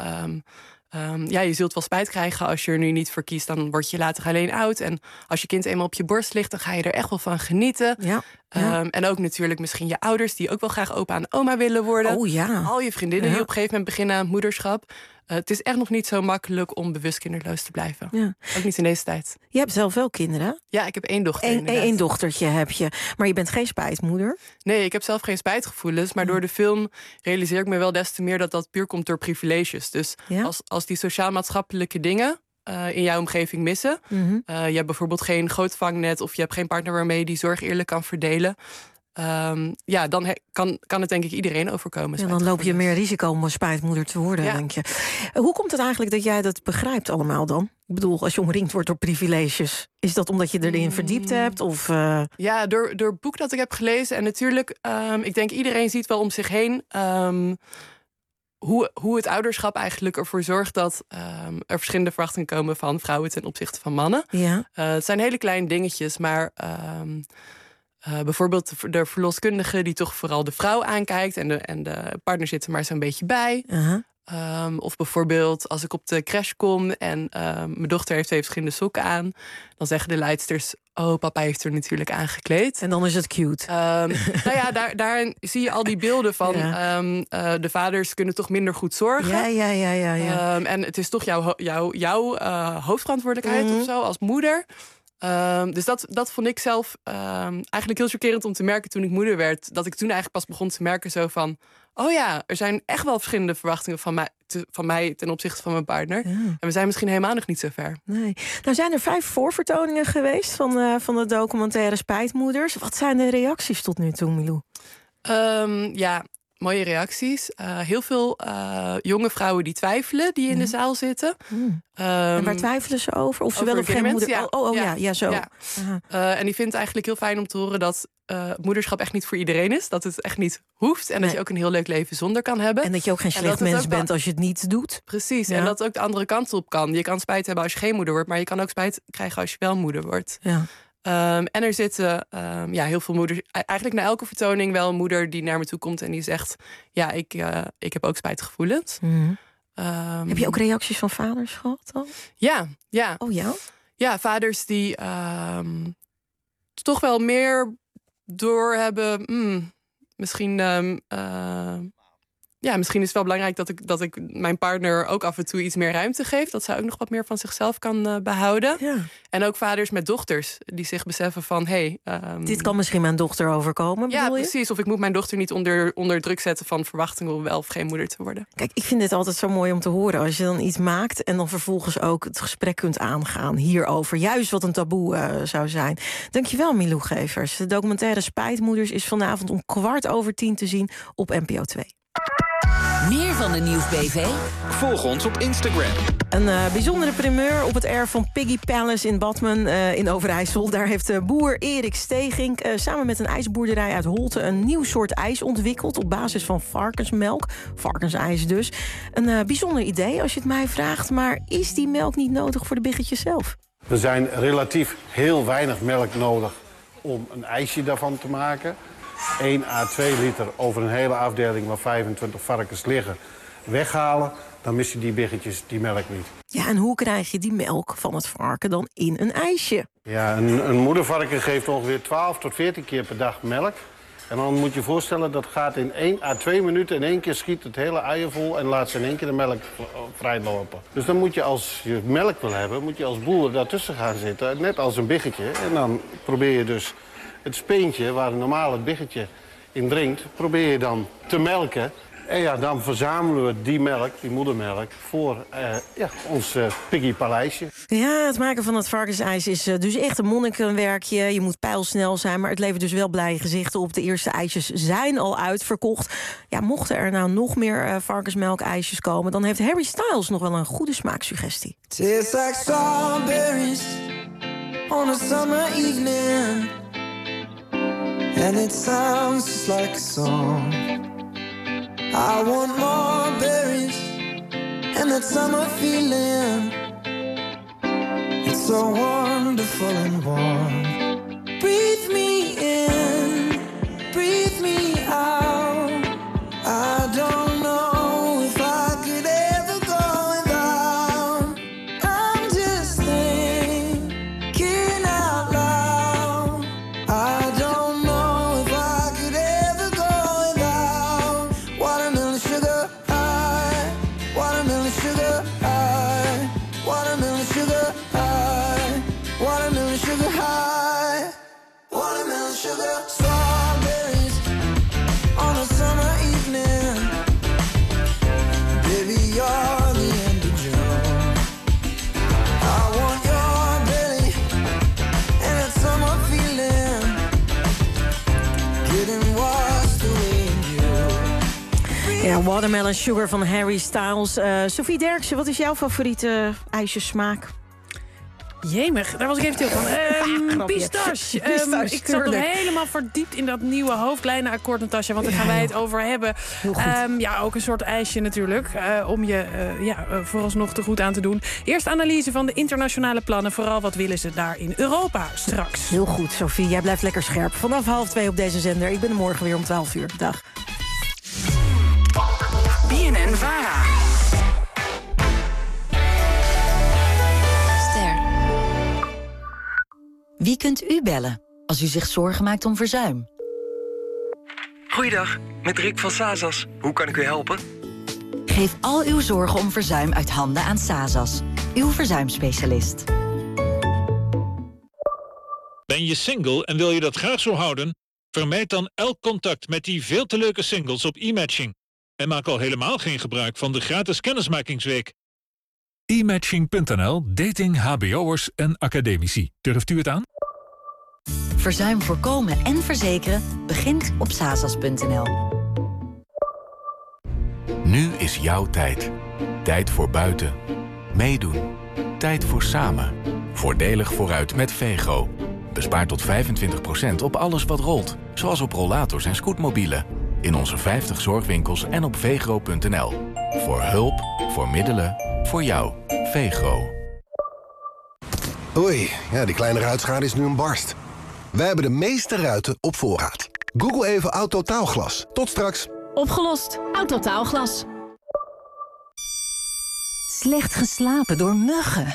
je zult wel spijt krijgen als je er nu niet voor kiest. Dan word je later alleen oud. En als je kind eenmaal op je borst ligt, dan ga je er echt wel van genieten. En ook natuurlijk misschien je ouders die ook wel graag opa en oma willen worden. Oh ja. Al je vriendinnen die op een gegeven moment beginnen aan het moederschap. Het is echt nog niet zo makkelijk om bewust kinderloos te blijven. Ja. Ook niet in deze tijd. Je hebt zelf wel kinderen? Ja, ik heb 1 dochter. Eén dochtertje heb je. Maar je bent geen spijtmoeder? Nee, ik heb zelf geen spijtgevoelens. Maar door de film realiseer ik me wel des te meer dat puur komt door privileges. Dus als die sociaal-maatschappelijke dingen in jouw omgeving missen. Je hebt bijvoorbeeld geen groot vangnet of je hebt geen partner waarmee je die zorg eerlijk kan verdelen. Dan kan het denk ik iedereen overkomen. Ja, dan loop je meer risico om een spijtmoeder te worden, denk je. Hoe komt het eigenlijk dat jij dat begrijpt allemaal dan? Ik bedoel, als je omringd wordt door privileges, is dat omdat je erin verdiept hebt? Of, Ja, door het boek dat ik heb gelezen. En natuurlijk, ik denk iedereen ziet wel om zich heen hoe het ouderschap eigenlijk ervoor zorgt dat er verschillende verwachtingen komen van vrouwen ten opzichte van mannen. Ja. Het zijn hele kleine dingetjes, maar bijvoorbeeld de verloskundige die toch vooral de vrouw aankijkt en de partner zit er maar zo'n beetje bij. Of bijvoorbeeld als ik op de crash kom en mijn dochter heeft 2 verschillende sokken aan, dan zeggen de leidsters, oh, papa heeft er natuurlijk aangekleed. En dan is het cute. Daarin zie je al die beelden van de vaders kunnen toch minder goed zorgen. Ja. En het is toch jouw hoofdverantwoordelijkheid of zo als moeder. Dus dat vond ik zelf eigenlijk heel chockerend om te merken toen ik moeder werd. Dat ik toen eigenlijk pas begon te merken zo van, oh ja, er zijn echt wel verschillende verwachtingen van mij ten opzichte van mijn partner. Ja. En we zijn misschien helemaal nog niet zo ver. Nee. Nou zijn er 5 voorvertoningen geweest van de documentaire Spijtmoeders. Wat zijn de reacties tot nu toe, Milou? Mooie reacties. Heel veel jonge vrouwen die twijfelen, die in de zaal zitten. En waar twijfelen ze over? Of ze wel of geen moeder? Ja, zo. Ja. En die vindt het eigenlijk heel fijn om te horen dat moederschap echt niet voor iedereen is. Dat het echt niet hoeft. En dat je ook een heel leuk leven zonder kan hebben. En dat je ook geen slecht mens bent als je het niet doet. Precies. Ja. En dat ook de andere kant op kan. Je kan spijt hebben als je geen moeder wordt. Maar je kan ook spijt krijgen als je wel moeder wordt. Ja. En er zitten heel veel moeders. Eigenlijk na elke vertoning wel een moeder die naar me toe komt en die zegt, ja, ik heb ook spijtgevoelens. Heb je ook reacties van vaders gehad dan? Ja. Oh ja? Ja, vaders die toch wel meer doorhebben. Misschien misschien is het wel belangrijk dat ik mijn partner ook af en toe iets meer ruimte geef. Dat zij ook nog wat meer van zichzelf kan behouden. Ja. En ook vaders met dochters die zich beseffen van, dit kan misschien mijn dochter overkomen, ja, precies. Of ik moet mijn dochter niet onder druk zetten van verwachtingen om wel of geen moeder te worden. Kijk, ik vind dit altijd zo mooi om te horen. Als je dan iets maakt en dan vervolgens ook het gesprek kunt aangaan hierover. Juist wat een taboe zou zijn. Dankjewel, Milou Gevers. De documentaire Spijtmoeders is vanavond om 10:15 te zien op NPO 2. Meer van de Nieuwsbv? Volg ons op Instagram. Een bijzondere primeur op het erf van Piggy Palace in Badmen in Overijssel. Daar heeft boer Erik Stegink samen met een ijsboerderij uit Holte een nieuw soort ijs ontwikkeld op basis van varkensmelk. Varkensijs dus. Een bijzonder idee als je het mij vraagt. Maar is die melk niet nodig voor de biggetjes zelf? Er zijn relatief heel weinig melk nodig om een ijsje daarvan te maken. 1 à 2 liter over een hele afdeling waar 25 varkens liggen weghalen. Dan mis je die biggetjes, die melk niet. Ja, en hoe krijg je die melk van het varken dan in een ijsje? Ja, een moedervarken geeft ongeveer 12 tot 14 keer per dag melk. En dan moet je je voorstellen, dat gaat in 1 à 2 minuten... in één keer schiet het hele eier vol en laat ze in één keer de melk vrijlopen. Dus dan moet je, als je melk wil hebben, moet je als boer daartussen gaan zitten. Net als een biggetje. En dan probeer je dus het speentje, waar normaal het biggetje in drinkt... probeer je dan te melken. En ja, dan verzamelen we die melk, die moedermelk, voor ons Piggy Paleisje. Ja, het maken van het varkensijs is dus echt een monnikenwerkje. Je moet pijlsnel zijn, maar het levert dus wel blije gezichten op. De eerste ijsjes zijn al uitverkocht. Ja, mochten er nou nog meer varkensmelkijsjes komen... dan heeft Harry Styles nog wel een goede smaaksuggestie. Tastes like strawberries on a summer evening, and it sounds just like a song. I want more berries and that summer feeling. It's so wonderful and warm. Breathe me in, breathe me out. I don't know if I could ever go without. I'm just thinking out loud. I don't know if I could ever go without. Watermelon sugar high, watermelon sugar high, watermelon sugar high, watermelon sugar high, watermelon sugar. Strawberries on a summer evening. Baby, you're the end of June. I want your belly and that summer feeling, getting washed away in you. Ja, Watermelon Sugar van Harry Styles. Sophie Derksen, wat is jouw favoriete ijsjesmaak? Jemig, daar was ik even stil van. Pistache. Pistache, Ik zat nog tuurlijk. helemaal verdiept in dat nieuwe hoofdlijnenakkoord, Natasja. Want daar gaan wij het over hebben. Ja, ook een soort ijsje natuurlijk. Om je vooralsnog te goed aan te doen. Eerst analyse van de internationale plannen. Vooral wat willen ze daar in Europa straks. Heel goed, Sophie. Jij blijft lekker scherp. Vanaf 1:30 op deze zender. Ik ben er morgen weer om 12 uur. Dag. BNN-VARA. Wie kunt u bellen als u zich zorgen maakt om verzuim? Goeiedag, met Rick van Sazas. Hoe kan ik u helpen? Geef al uw zorgen om verzuim uit handen aan Sazas, uw verzuimspecialist. Ben je single en wil je dat graag zo houden? Vermijd dan elk contact met die veel te leuke singles op e-matching. En maak al helemaal geen gebruik van de gratis kennismakingsweek. E-matching.nl, dating hbo'ers en academici. Durft u het aan? Verzuim voorkomen en verzekeren begint op sazas.nl. Nu is jouw tijd. Tijd voor buiten. Meedoen. Tijd voor samen. Voordelig vooruit met Vego. Bespaar tot 25% op alles wat rolt. Zoals op rollators en scootmobielen. In onze 50 zorgwinkels en op vegro.nl. Voor hulp, voor middelen, voor jou. Vegro. Oei, ja, die kleine ruitschade is nu een barst. Wij hebben de meeste ruiten op voorraad. Google even Autotaalglas. Tot straks. Opgelost. Autotaalglas. Slecht geslapen door muggen.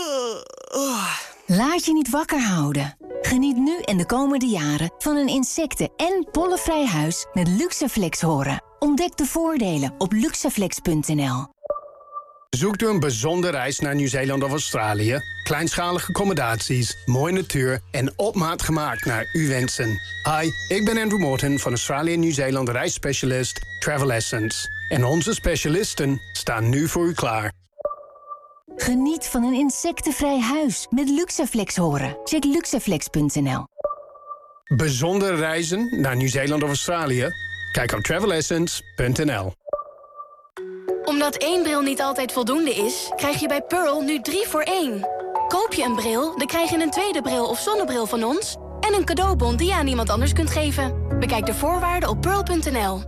Laat je niet wakker houden. Geniet nu en de komende jaren van een insecten- en pollenvrij huis met Luxaflex Horen. Ontdek de voordelen op luxaflex.nl. Zoekt u een bijzondere reis naar Nieuw-Zeeland of Australië? Kleinschalige accommodaties, mooie natuur en op maat gemaakt naar uw wensen. Hi, ik ben Andrew Morton van Australië en Nieuw-Zeeland reisspecialist Travel Essence. En onze specialisten staan nu voor u klaar. Geniet van een insectenvrij huis met Luxaflex Horen. Check luxaflex.nl. Bijzondere reizen naar Nieuw-Zeeland of Australië? Kijk op travelessence.nl. Omdat 1 bril niet altijd voldoende is, krijg je bij Pearl nu 3 voor 1. Koop je een bril, dan krijg je een tweede bril of zonnebril van ons en een cadeaubon die je aan iemand anders kunt geven. Bekijk de voorwaarden op pearl.nl.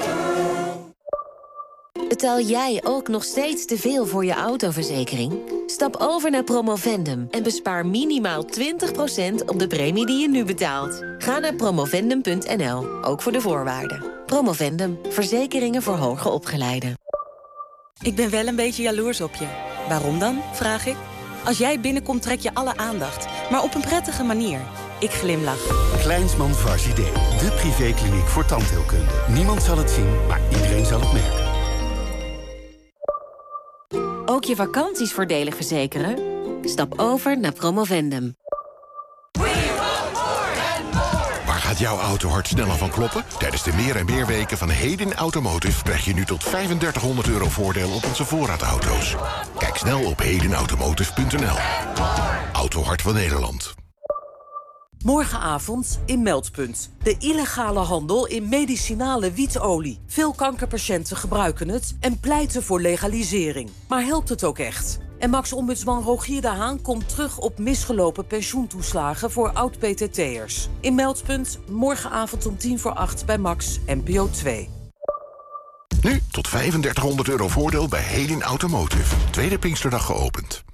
Betaal jij ook nog steeds te veel voor je autoverzekering? Stap over naar Promovendum en bespaar minimaal 20% op de premie die je nu betaalt. Ga naar promovendum.nl, ook voor de voorwaarden. Promovendum, verzekeringen voor hoger opgeleiden. Ik ben wel een beetje jaloers op je. Waarom dan, vraag ik? Als jij binnenkomt trek je alle aandacht, maar op een prettige manier. Ik glimlach. Kleinsman Varsité, de privékliniek voor tandheelkunde. Niemand zal het zien, maar iedereen zal het merken. Ook je vakanties voordelig verzekeren? Stap over naar Promovendum. Waar gaat jouw autohart sneller van kloppen? Tijdens de meer en meer weken van Hedin Automotive krijg je nu tot €3500 voordeel op onze voorraadauto's. Kijk snel op hedinautomotive.nl. Autohart van Nederland. Morgenavond in Meldpunt. De illegale handel in medicinale wietolie. Veel kankerpatiënten gebruiken het en pleiten voor legalisering. Maar helpt het ook echt? En Max-ombudsman Rogier de Haan komt terug op misgelopen pensioentoeslagen voor oud-PTT'ers. In Meldpunt, morgenavond om 7:50 bij Max, NPO 2. Nu tot €3500 voordeel bij Hedin Automotive. Tweede Pinksterdag geopend.